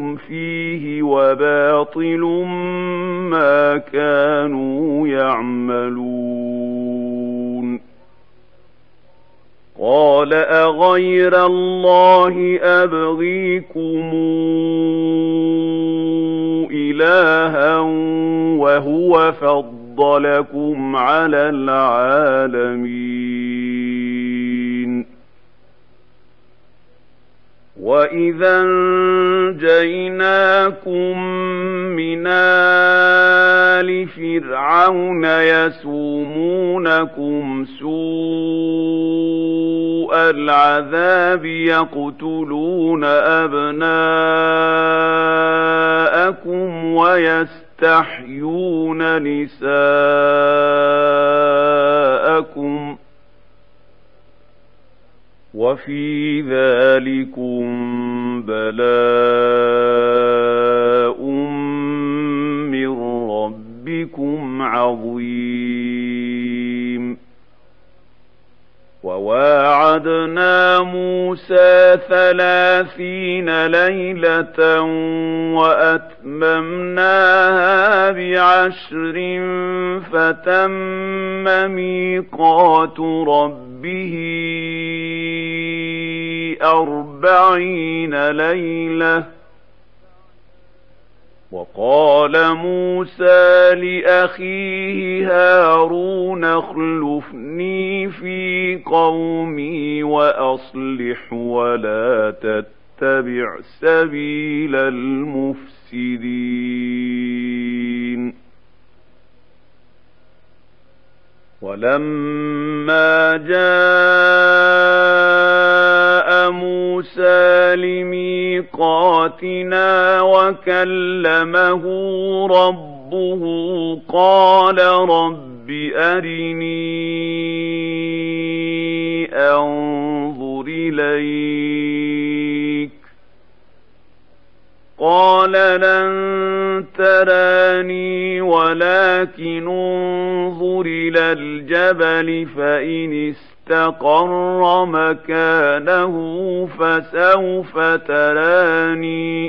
هم فيه وباطل ما كانوا يعملون. قال أغير الله أبغيكم إلها وهو فضلكم على العالمين. وإذا أنجيناكم من آل فرعون يسومونكم سوء العذاب يقتلون أبناءكم ويستحيون نساءكم وفي ذلكم بلاء من ربكم عظيم. وواعدنا موسى ثلاثين ليلة وأتممناها بعشر فتم ميقات ربه أربعين ليلة. وقال موسى لأخيه هارون اخلفني في قومي وأصلح ولا تتبع سبيل المفسدين. ولما جاء موسى لميقاتنا وكلمه ربه قال رب أرني أنظر إليك قال لن تراني ولكن انظر إلى الجبل فإن استقر مكانه فسوف تراني.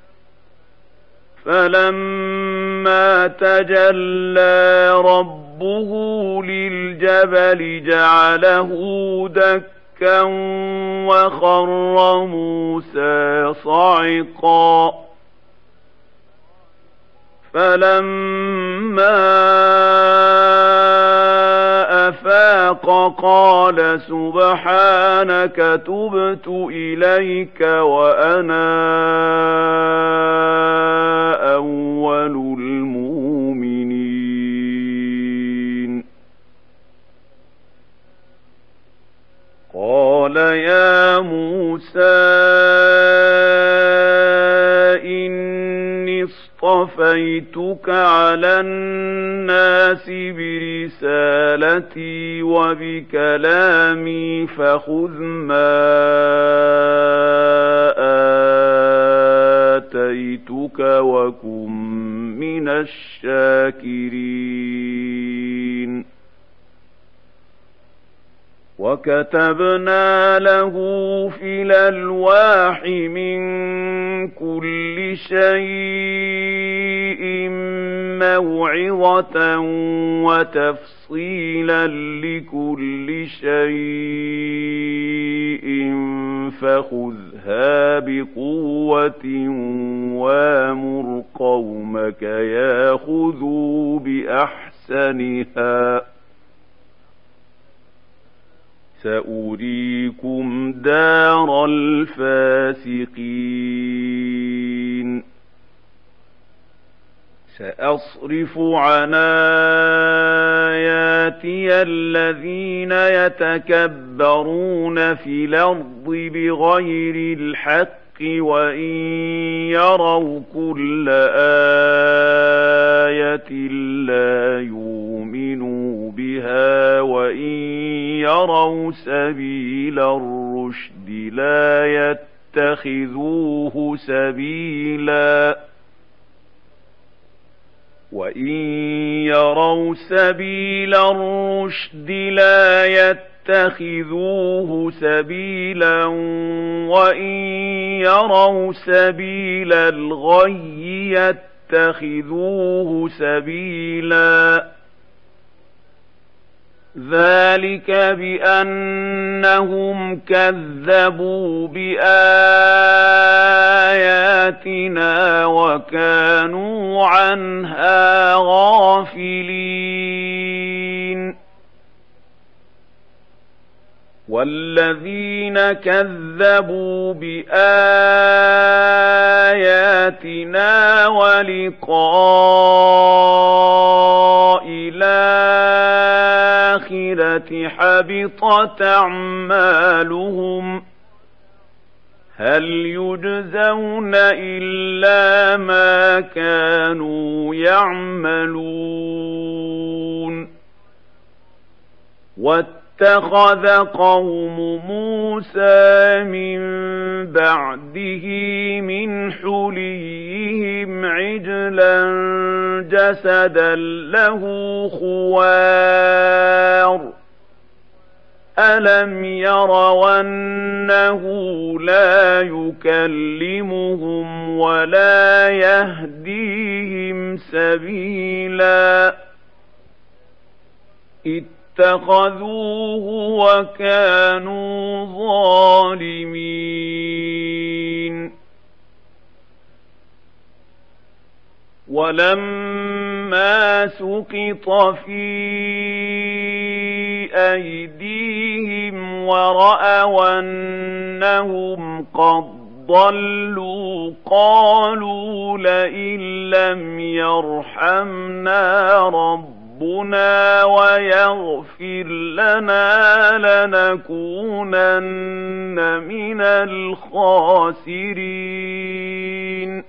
فلما تجلى ربه للجبل جعله دكا وخر موسى صعقا. فلما أفاق قال سبحانك تبت إليك وأنا أول المؤمنين. قال يا موسى إني اصطفيتك على الناس برسالتي وبكلامي فخذ ما آتيتك وكن من الشاكرين. وكتبنا له في الألواح من كل شيء موعظة وتفصيلا لكل شيء فخذها بقوة وامر قومك ياخذوا بأحسنها سأريكم دار الفاسقين. سأصرف عن آياتي الذين يتكبرون في الأرض بغير الحق وإن يروا كل آية لا يؤمنوا بها وإن يروا سبيل الرشد لا يتخذوه سبيلا وإن يروا سبيل الرشد لا يتخذوه سبيلا وإن يروا سبيل الغي يتخذوه سبيلا ذلك بأنهم كذبوا بآياتنا وكانوا عنها غافلين والذين كذبوا بآياتنا ولقاء الآخرة حبطت أعمالهم هل يجزون إلا ما كانوا يعملون واتخذ قوم موسى من بعده من حليهم عجلا جسدا له خوار ألم يروا أنه لا يكلمهم ولا يهديهم سبيلا اتخذوه وكانوا ظالمين ولما سقط في أيديهم ورأوا أنهم قد ضلوا قالوا لئن لم يرحمنا ربنا ويغفر لنا لنكونن من الخاسرين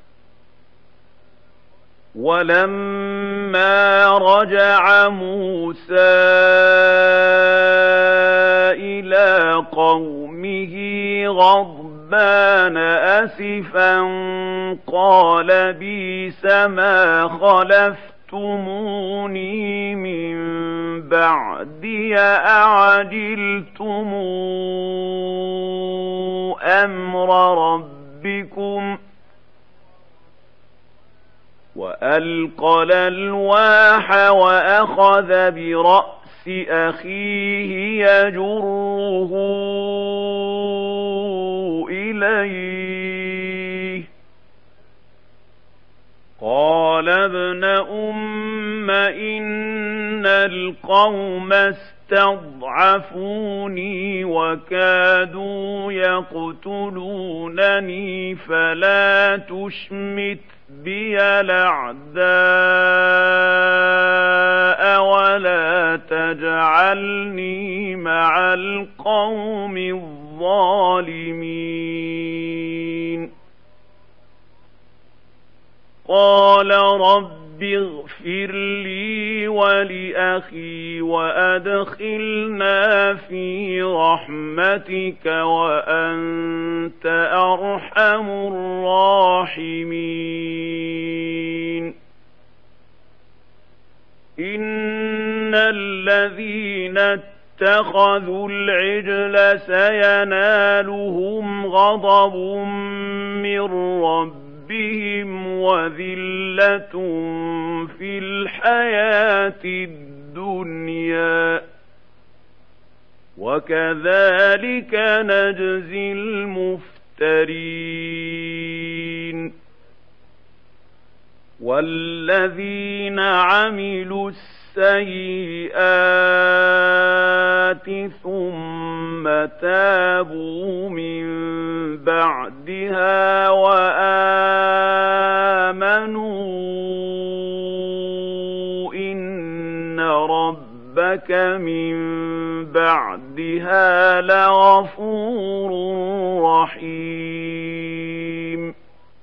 ولما رجع موسى إلى قومه غضبان أسفا قال بئس ما خلفتموني من بعدي أعجلتم أمر ربكم وألقى الألواح وأخذ برأس أخيه يجره إليه قال ابن أم إن القوم استضعفوني وكادوا يقتلونني فلا تشمت بي الأعداء ولا تجعلني مع القوم الظالمين قال رب اغفر لي ولأخي وأدخلنا في رحمتك وأنت أرحم الراحمين إن الذين اتخذوا العجل سينالهم غضب من ربهم بهم وذلة في الحياة الدنيا وكذلك نجزي المفترين والذين عملوا السيئات ثم تابوا من بعدها وآمنوا إن ربك من بعدها لغفور رحيم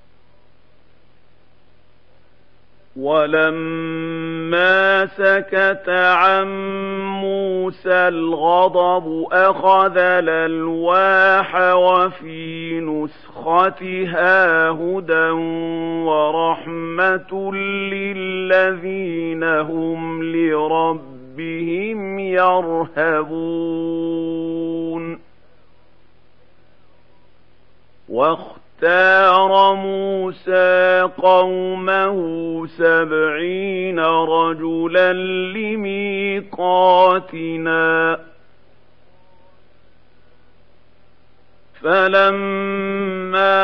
ولما سكت عن موسى الغضب أخذ الألواح وفي نسختها هدى ورحمة للذين هم لربهم بهم يرهبون واختار موسى قومه سبعين رجلا لميقاتنا فلما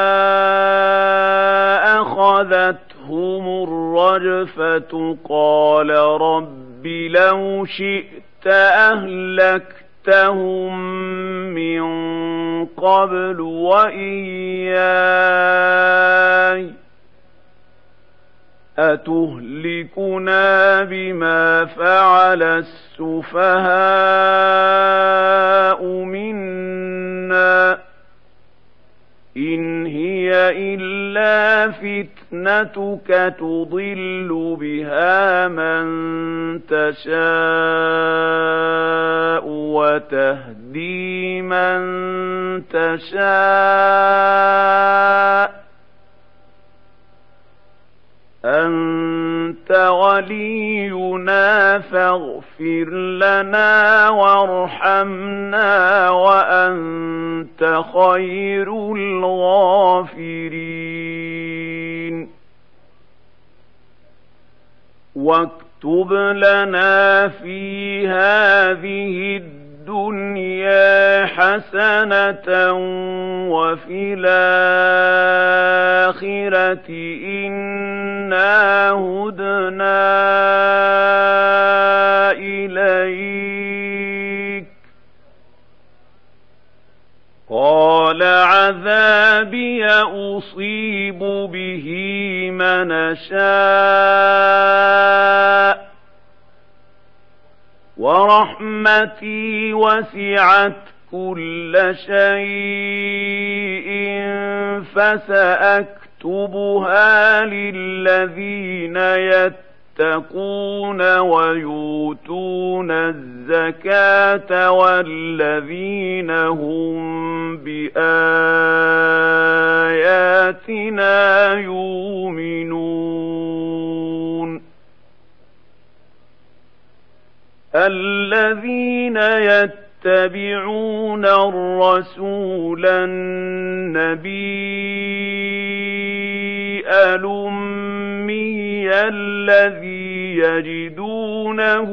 أخذتهم الرجفة قال رب لو شئت أهلكتهم من قبل وإياي أتهلكنا بما فعل السفهاء منا إن هي إلا فتنتك تضل بها من تشاء وتهدي من تشاء أنت ولينا فاغفر لنا وارحمنا وأنت خير الغافرين واكتب لنا في هذه الدنيا حسنة وفي الآخرة إنا هدنا إليك قال عذابي أصيب به من أشاء ورحمتي وسعت كل شيء فسأكتبها للذين يتقون ويؤتون الزكاة والذين هم بآياتنا يؤمنون الذين يتبعون الرسول النبي الأمي الذي يجدونه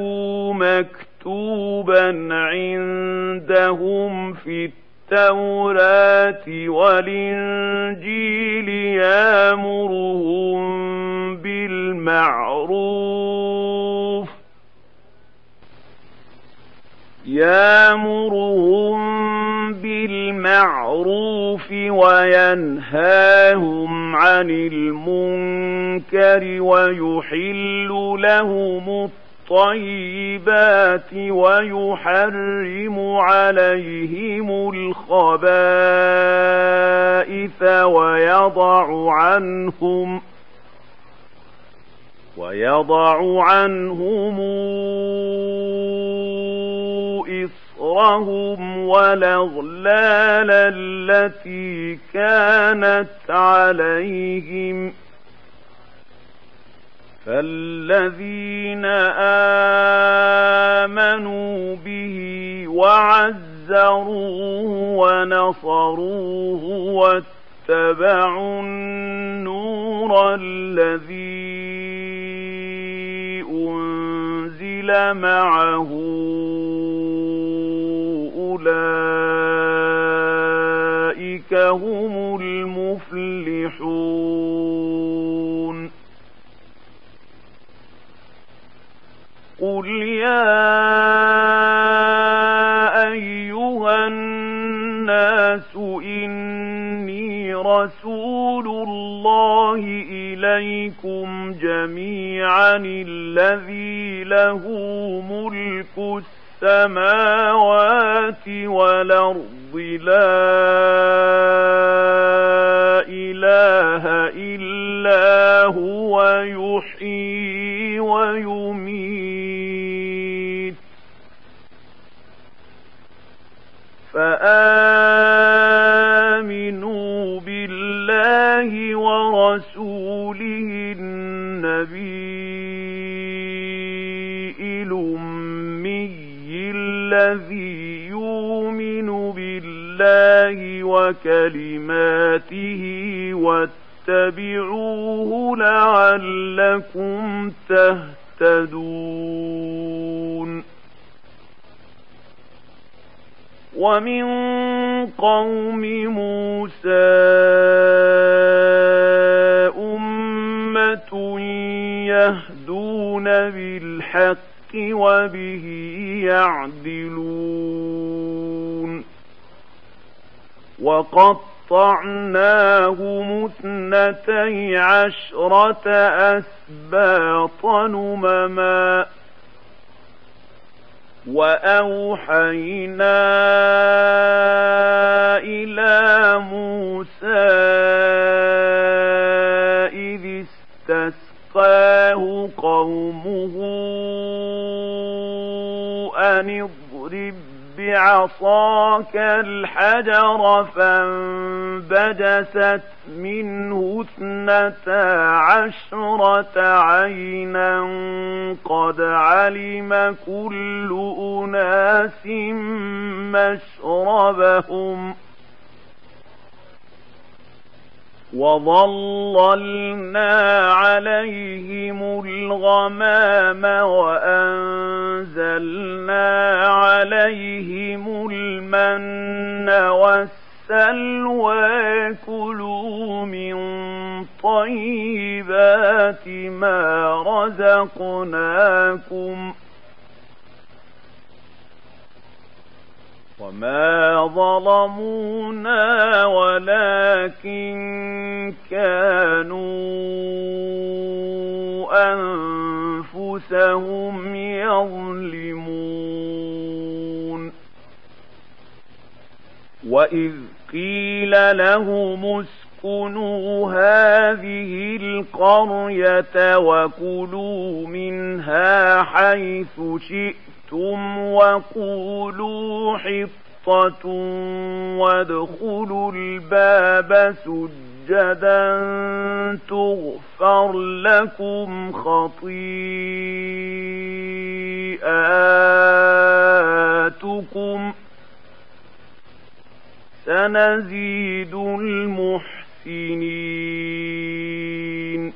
مكتوبا عندهم في التوراة والإنجيل يأمرهم بالمعروف يأمرهم بالمعروف وينهاهم عن المنكر ويحل لهم الطيبات ويحرم عليهم الخبائث ويضع عنهم ويضع عنهم إصرهم والأغلال التي كانت عليهم فالذين آمنوا به وعزروه ونصروه واتبعوا النور الذي أنزل معه أولئك هم المفلحون قل يا أيها الناس إني رسول الله إليكم جميعا الذي له ملك السماوات والأرض لا إله إلا هو يحيي ويميت فآمنوا بالله ورسوله النبي الأمي وكلماته واتبعوه لعلكم تهتدون ومن قوم موسى أمة يهدون بالحق وبه يعدلون وقطعناهم اثنتي عشرة أسباطا أمما وأوحينا إلى موسى إذ استسقاه قومه أن اضرب بعصاك الحجر فانبجست منه اثنتا عشرة عينا قد علم كل أناس مشربهم وظللنا عليهم الغمام وأنزلنا عليهم المن والسلوى كلوا من طيبات ما رزقناكم وما ظلمونا ولكن كانوا أنفسهم يظلمون وإذ قيل لهم اسكنوا هذه القرية وكلوا منها حيث شئتم وقولوا حطة وادخلوا الباب سجدا تغفر لكم خطيئاتكم سنزيد المحسنين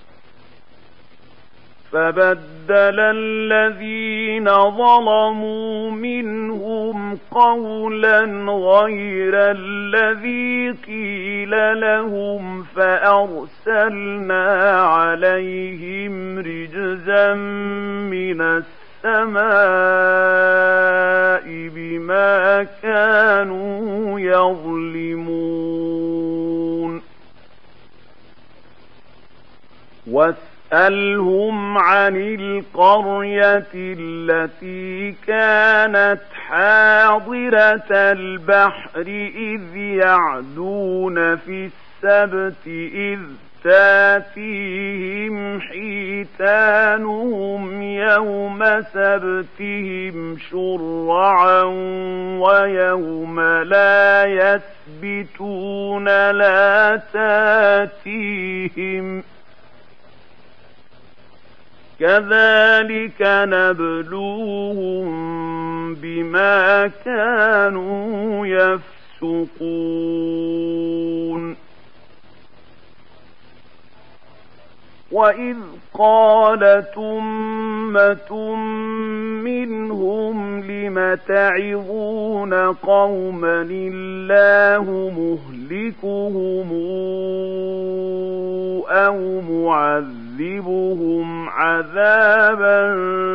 فبدل الذين ظلموا منهم قولا غير الذي قيل لهم فأرسلنا عليهم رجزا من السماء بما كانوا يظلمون واسألهم عن القرية التي كانت حاضرة البحر إذ يعدون في السبت إذ تاتيهم حيتانهم يوم سبتهم شرعا ويوم لا يسبتون لا تاتيهم كذلك نبلوهم بما كانوا يفسقون وإذ قالت أمة منهم لم تعظون قوما الله مهلكهم أو معذبهم عذابا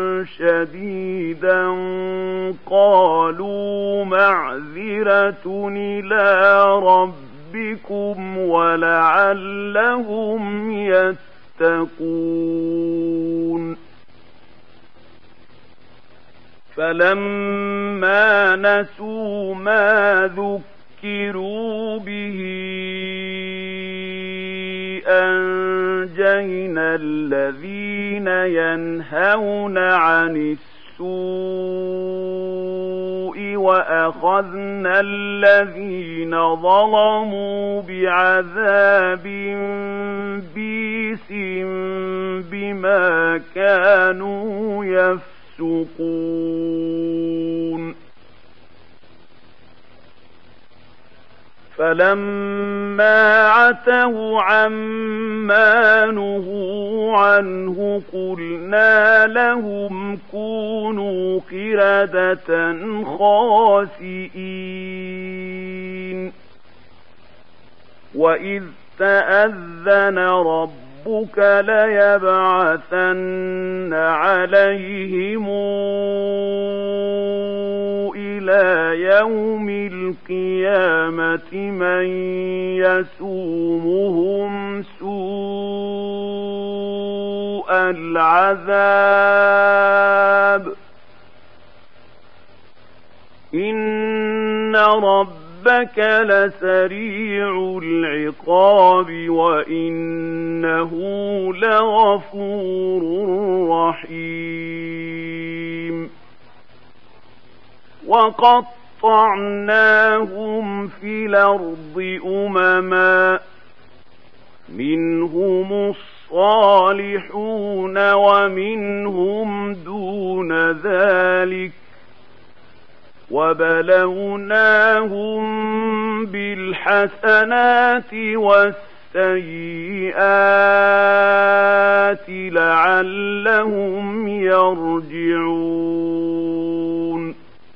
شديدا قالوا معذرة إلى ربكم ولعلهم يتقون فلما نسوا ما ذكروا به أنجينا الذين ينهون عن السوء وأخذنا الذين ظلموا بعذاب بئيس بما كانوا يفسقون فَلَمَّا عَتَوْا عَمَّا نُهُوا عَنْهُ قُلْنَا لَهُمْ كُونُوا قِرَدَةً خَاسِئِينَ وَإِذْ تَأَذَّنَ رَبُّكَ لَيَبْعَثَنَّ عَلَيْهِمْ إِلَى يَوْمِ الْقِيَامَةِ مَن يَسُومُهُمْ سُوءَ الْعَذَابِ إِنَّ رَبَّكَ لَسَرِيعُ الْعِقَابِ وَإِنَّهُ لَغَفُورٌ رَّحِيمٌ وَقَطَّعْنَاهُمْ فِي الْأَرْضِ أُمَمًا مِّنْهُمُ الصَّالِحُونَ وَمِنْهُمْ دُونَ ذَلِكَ وَبَلَوْنَاهُم بِالْحَسَنَاتِ وَالسَّيِّئَاتِ لَعَلَّهُمْ يَرْجِعُونَ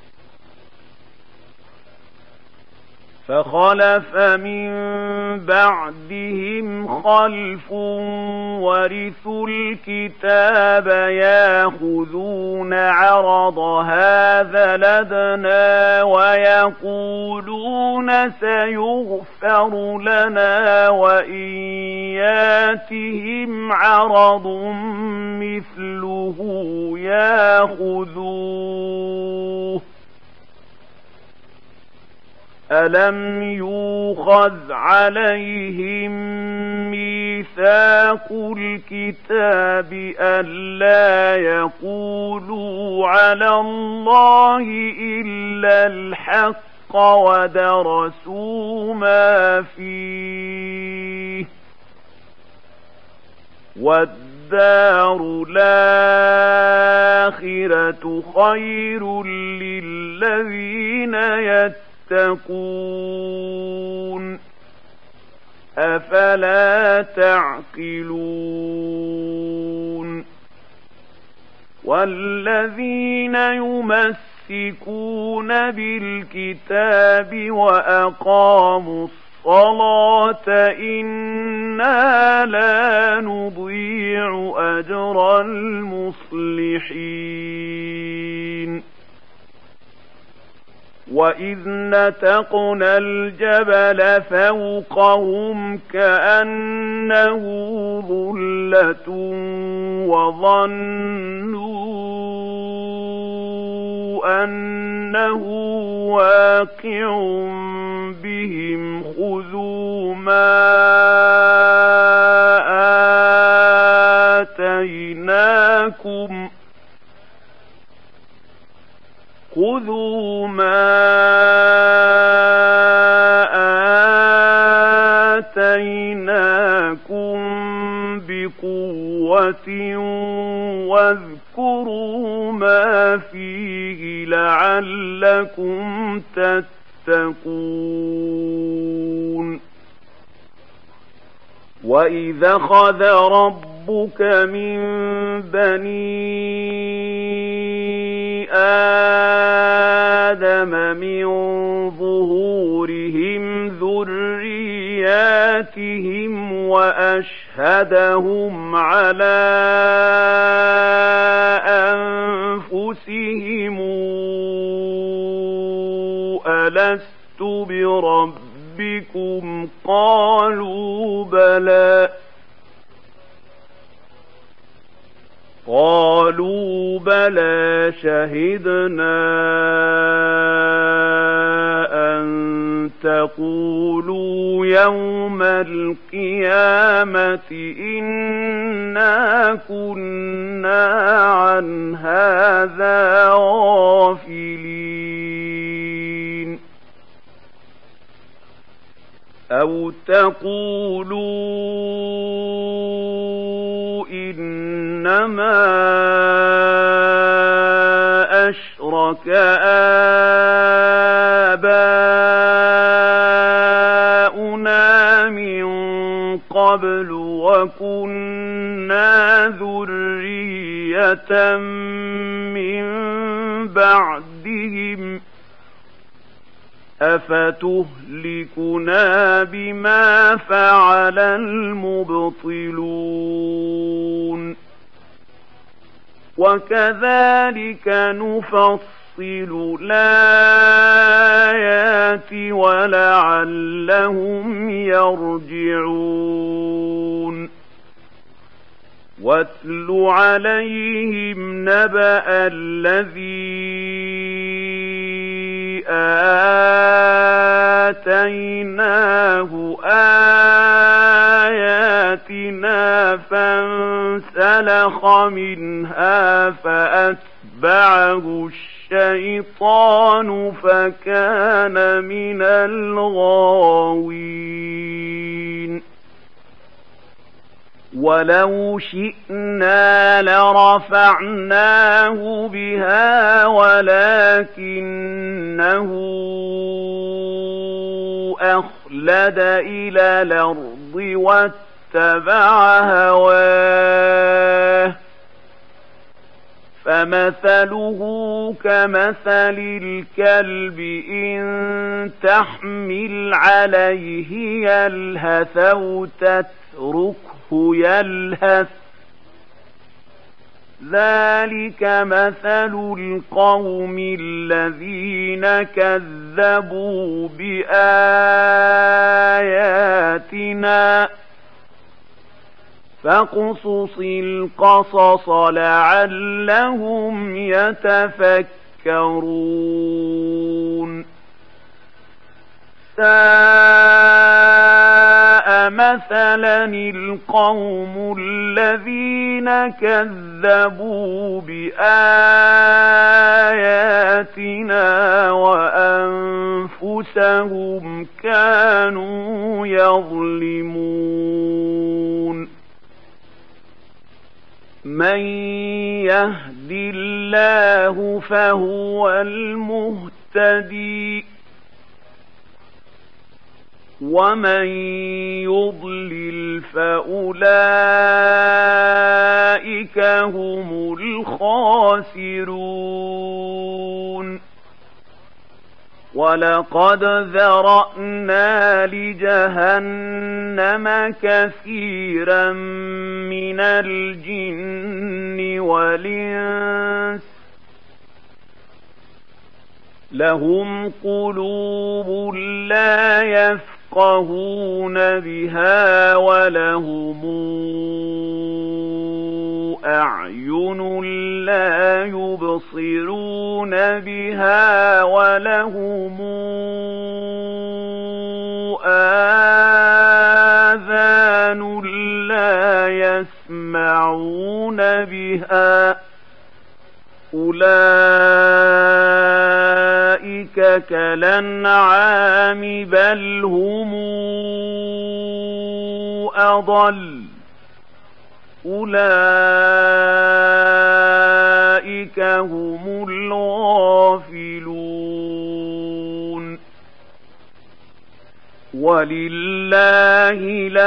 فَخَلَفَ مِن بَعْدِهِمْ خَلْفٌ وَرِثُوا الْكِتَابَ يَأْخُذُونَ عَرَضَ هَٰذَا الْأَدْنَىٰ وَيَقُولُونَ سَيُغْفَرُ لَنَا وَإِن يَأْتِهِمْ عَرَضٌ مِّثْلُهُ يَأْخُذُوهُ أَلَمْ يُؤْخَذْ عَلَيْهِم مِّيثَاقُ الْكِتَابِ أَلَّا يَقُولُوا عَلَى اللَّهِ إِلَّا الْحَقَّ وَدَرَسُوا مَا فِيهِ وَالدَّارُ الْآخِرَةُ خَيْرٌ لِّلَّذِينَ يَتَّقُونَ تَتَّقُونَ أَفَلَا تَعْقِلُونَ وَالَّذِينَ يُمَسِّكُونَ بِالْكِتَابِ وَأَقَامُوا الصَّلَاةَ إِنَّا لَا نُضِيعُ أَجْرَ الْمُصْلِحِينَ وَإِذْ نَتَقْنَا الْجَبَلَ فَوْقَهُمْ كَأَنَّهُ ظُلَّةٌ وَظَنُّوا أَنَّهُ وَاقِعٌ بِهِمْ خُذُوا مَا آتَيْنَاكُمْ خُذُوا مَا آتَيْنَاكُمْ بِقُوَّةٍ وَاذْكُرُوا مَا فِيهِ لَعَلَّكُمْ تَتَّقُونَ وَإِذَا أَخَذَ رَبُّكَ مِن بَنِي آدَمَ مِن ظُهُورِهِمْ ذُرِّيَّاتِهِمْ وَأَشْهَدَهُمْ عَلَىٰ أَنفُسِهِمْ أَلَسْتُ بِرَبِّكُمْ قَالُوا بَلَىٰ قَالُوا بَلَىٰ شَهِدْنَا أَن تَقُولُوا يَوْمَ الْقِيَامَةِ إِنَّا كُنَّا عَنْ هَٰذَا غَافِلِينَ أَوْ تَقُولُوا إِنَّمَا أَشْرَكَ آبَاؤُنَا قبل وكنا ذرية من بعدهم أفتهلكنا بما فعل المبطلون وكذلك نفصل الآيات ولعلهم يرجعون واتل عليهم نبأ الذي آتيناه آياتنا فانسلخ منها فأتبعه الشيطان فكان من الغاوين ولو شئنا لرفعناه بها ولكنه أخلد إلى الأرض واتبع هواه فمثله كمثل الكلب إن تحمل عليه يلهث أو تتركه يلهث ذلك مثل القوم الذين كذبوا بآياتنا فاقصص القصص لعلهم يتفكرون ساء مثلا القوم الذين كذبوا بآياتنا وأنفسهم كانوا يظلمون من يهد الله فهو المهتدي ومن يضلل فأولئك هم الخاسرون ولقد ذرأنا لجهنم كثيرا من الجن والإنس لهم قلوب لا يفقهون بها ولهم أعين لا يبصرون بها ولهم آذان لا يسمعون بها أولئك كالأنعام بل هم أضل أولئك هم الغافلون ولله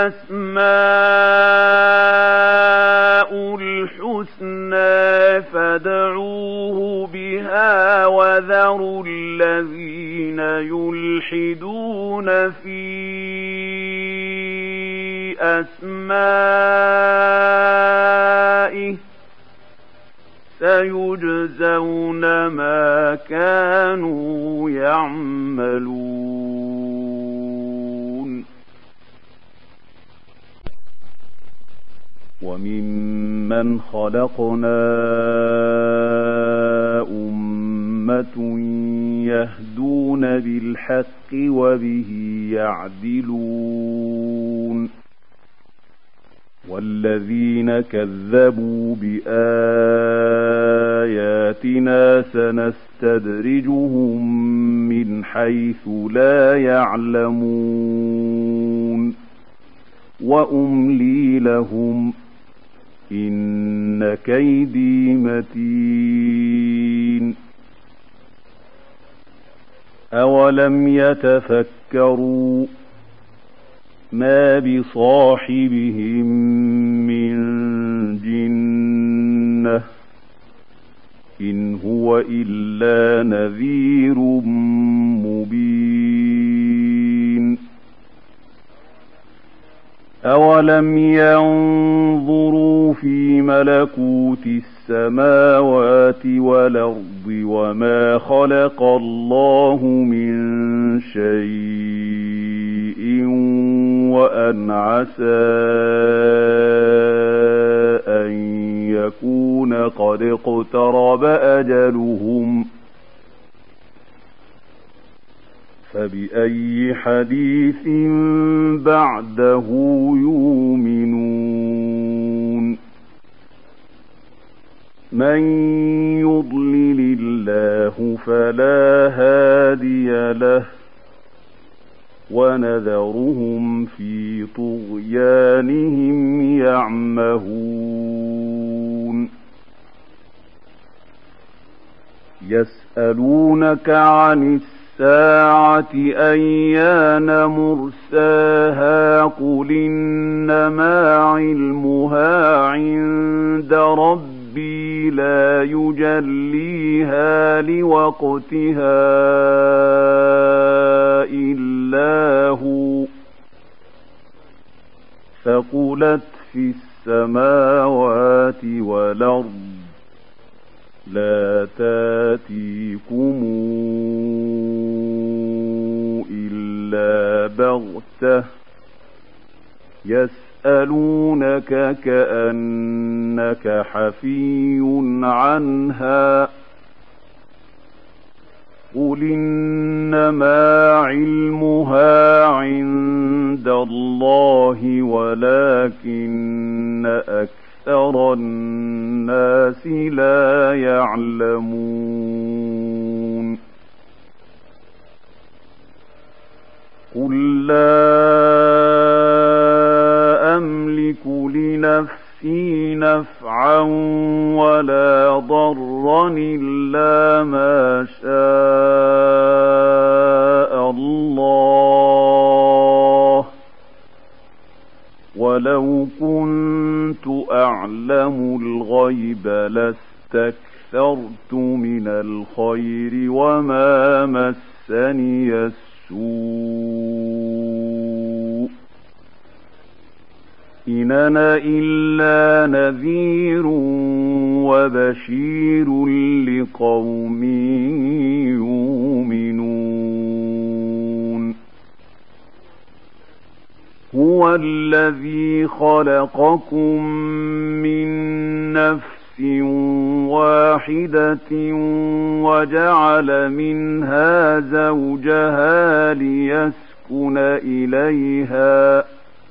الأسماء الحسنى فادعوه بها وذروا الذين يلحدون في أسمائه سيجزون ما كانوا يعملون وممن خلقنا أمة يهدون بالحق وبه يعدلون والذين كذبوا بآياتنا سنستدرجهم من حيث لا يعلمون وأملي لهم إن كيدي متين أولم يتفكروا ما بصاحبهم من جنة إن هو إلا نذير مبين أولم ينظروا في ملكوت السماوات والأرض وما خلق الله من شيء وأن عسى أن يكون قد اقترب أجلهم فبأي حديث بعده يؤمنون من يضلل الله فلا هادي له ونذرهم في طغيانهم يعمهون يسألونك عن الساعة أيان مرساها قل إنما علمها عند ربي لا يجليها لوقتها إلا هو ثقلت في السماوات والأرض لا تاتيكم إلا بغتة يسألونك كأنك حفي عنها قل إنما علمها عند الله ولكن أكثر الناس لا يعلمون قل لا أملك لنفسي نفعا ولا ضرا إلا ما شاء الله ولو كنت أعلم الغيب لاستكثرت من الخير وما مسني السوء إن أنا إلا نذير وبشير لقوم يؤمنون هو الذي خلقكم من نفس واحدة وجعل منها زوجها ليسكن إليها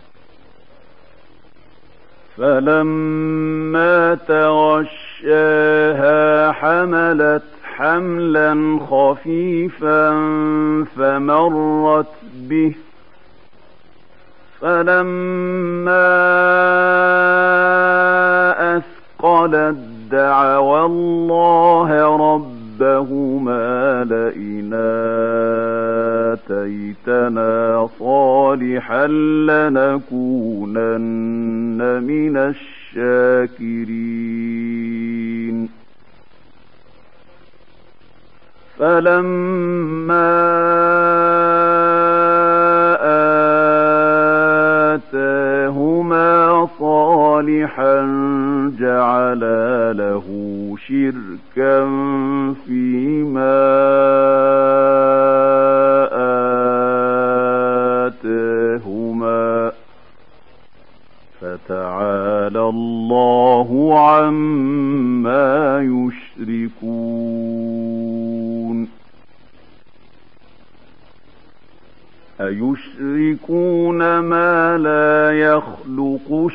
فلما تغشاها حملت حملا خفيفا فمرت به فلما أثقلت دعوا الله ربهما لئن آتيتنا صالحا لنكونن من الشاكرين فلما آتاهما صالحا جعلا له شركا فيما آتاهما فتعالى الله عما يشركون أيشركون ما لا يخلق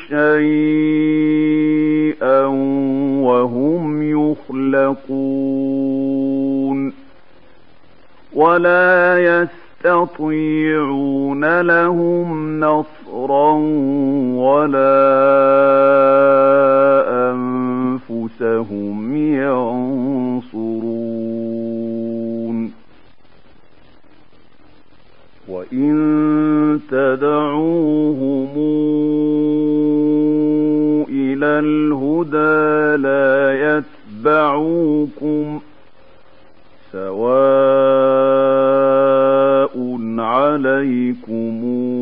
شيئا وهم يخلقون ولا يستطيعون لهم نصرا ولا أنفسهم ينصرون وإن تدعوا إلى الهدى لا يتبعوكم سواء عليكم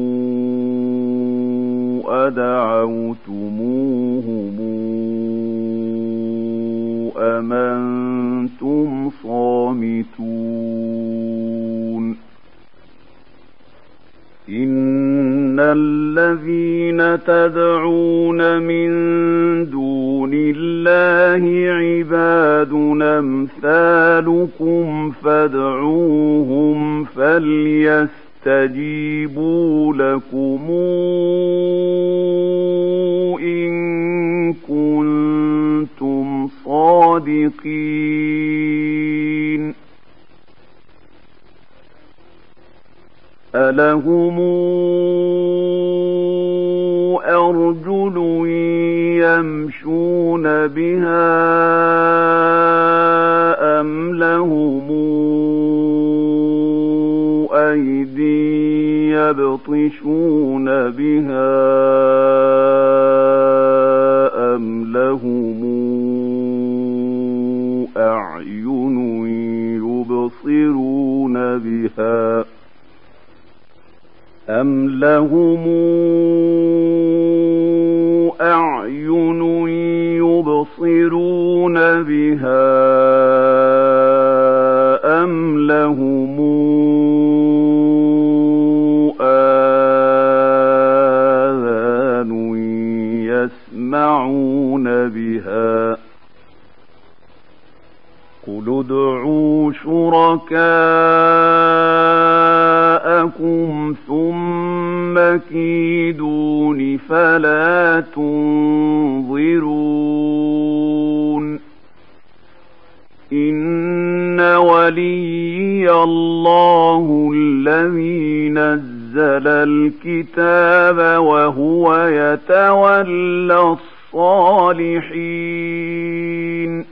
أدعوتموهم أم أنتم صامتون إن الذين تدعون من دون الله عباد أمثالكم فادعوهم فليستجيبوا لكم إن كنتم صادقين ألهم أرجل يمشون بها أم لهم أيدي يبطشون بها أم لهم أعين يبصرون بها أم لهم أعين يبصرون بها أم لهم آذان يسمعون بها قل ادعوا شركاءكم ثم كيدون فلا تنظرون إن وليي الله الذي نزل الكتاب وهو يتولى الصالحين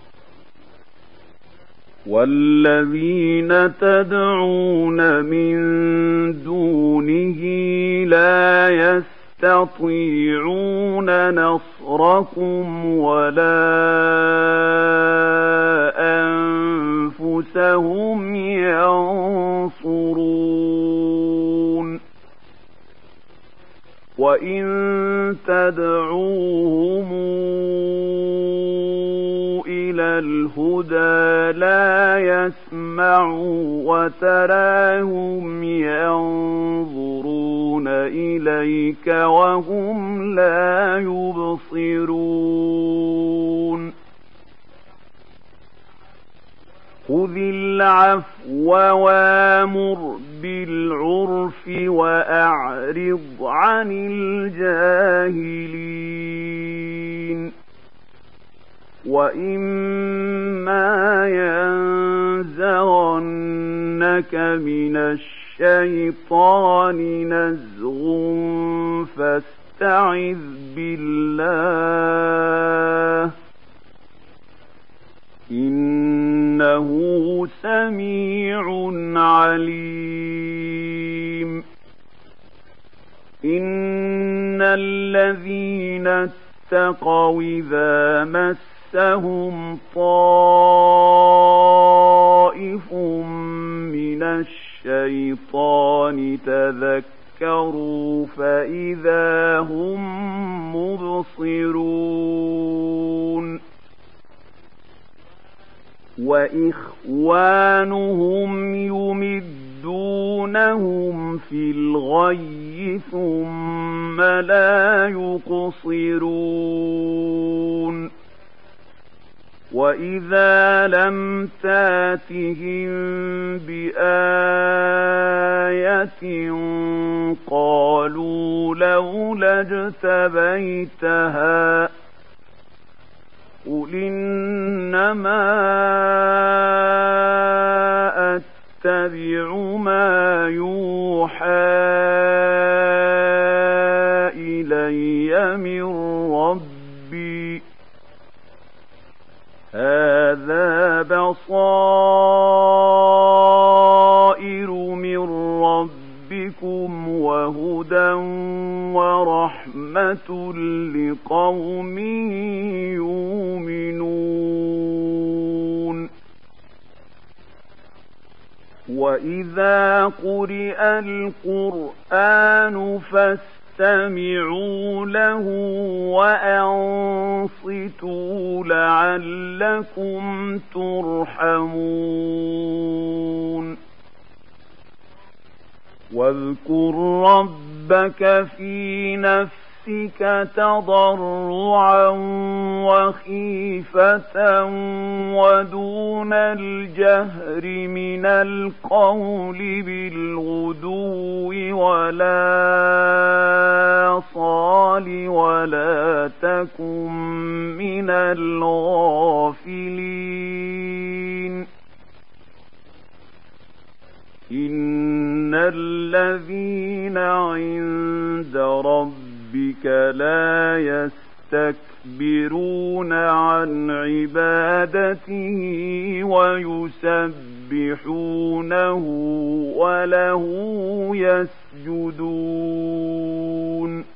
والذين تدعون من دونه لا يستطيعون نصركم ولا أنفسهم ينصرون وإن تدعوهم إلى الهدى لا يسمعوا وتراهم ينظرون إليك وهم لا يبصرون خذ العفو وامر بالعرف وأعرض عن الجاهلين وإما ينزغنك من الشيطان نزغ فاستعذ بالله إنه سميع عليم إن الذين اتقوا إذا مسهم طائف من الشيطان تذكروا فإذا هم مبصرون وإخوانهم يمدونهم في الغي ثم لا يقصرون وإذا لم تاتهم بآية قالوا لولا اجتبيتها قل إنما أتبع ما يوحى إلي من ربي هذا بصائر من ربكم وهدى ورحمة وَرَحْمَةٌ لِقَوْمٍ يُؤْمِنُونَ وَإِذَا قُرِئَ الْقُرْآنُ فَاسْتَمِعُوا لَهُ وَأَنصِتُوا لَعَلَّكُمْ تُرْحَمُونَ وَاذْكُر رَّبَّكَ فِي نَفْسِكَ تَضَرُّعًا وَخِيفَةً وَدُونَ الْجَهْرِ مِنَ الْقَوْلِ بِالْغُدُوِّ وَالْآصَالِ وَلَا تَكُن مِّنَ الْغَافِلِينَ إِنَّ الَّذِينَ عِندَ رَبِّكَ لَا يَسْتَكْبِرُونَ عَنْ عِبَادَتِهِ وَيُسَبِّحُونَهُ وَلَهُ يَسْجُدُونَ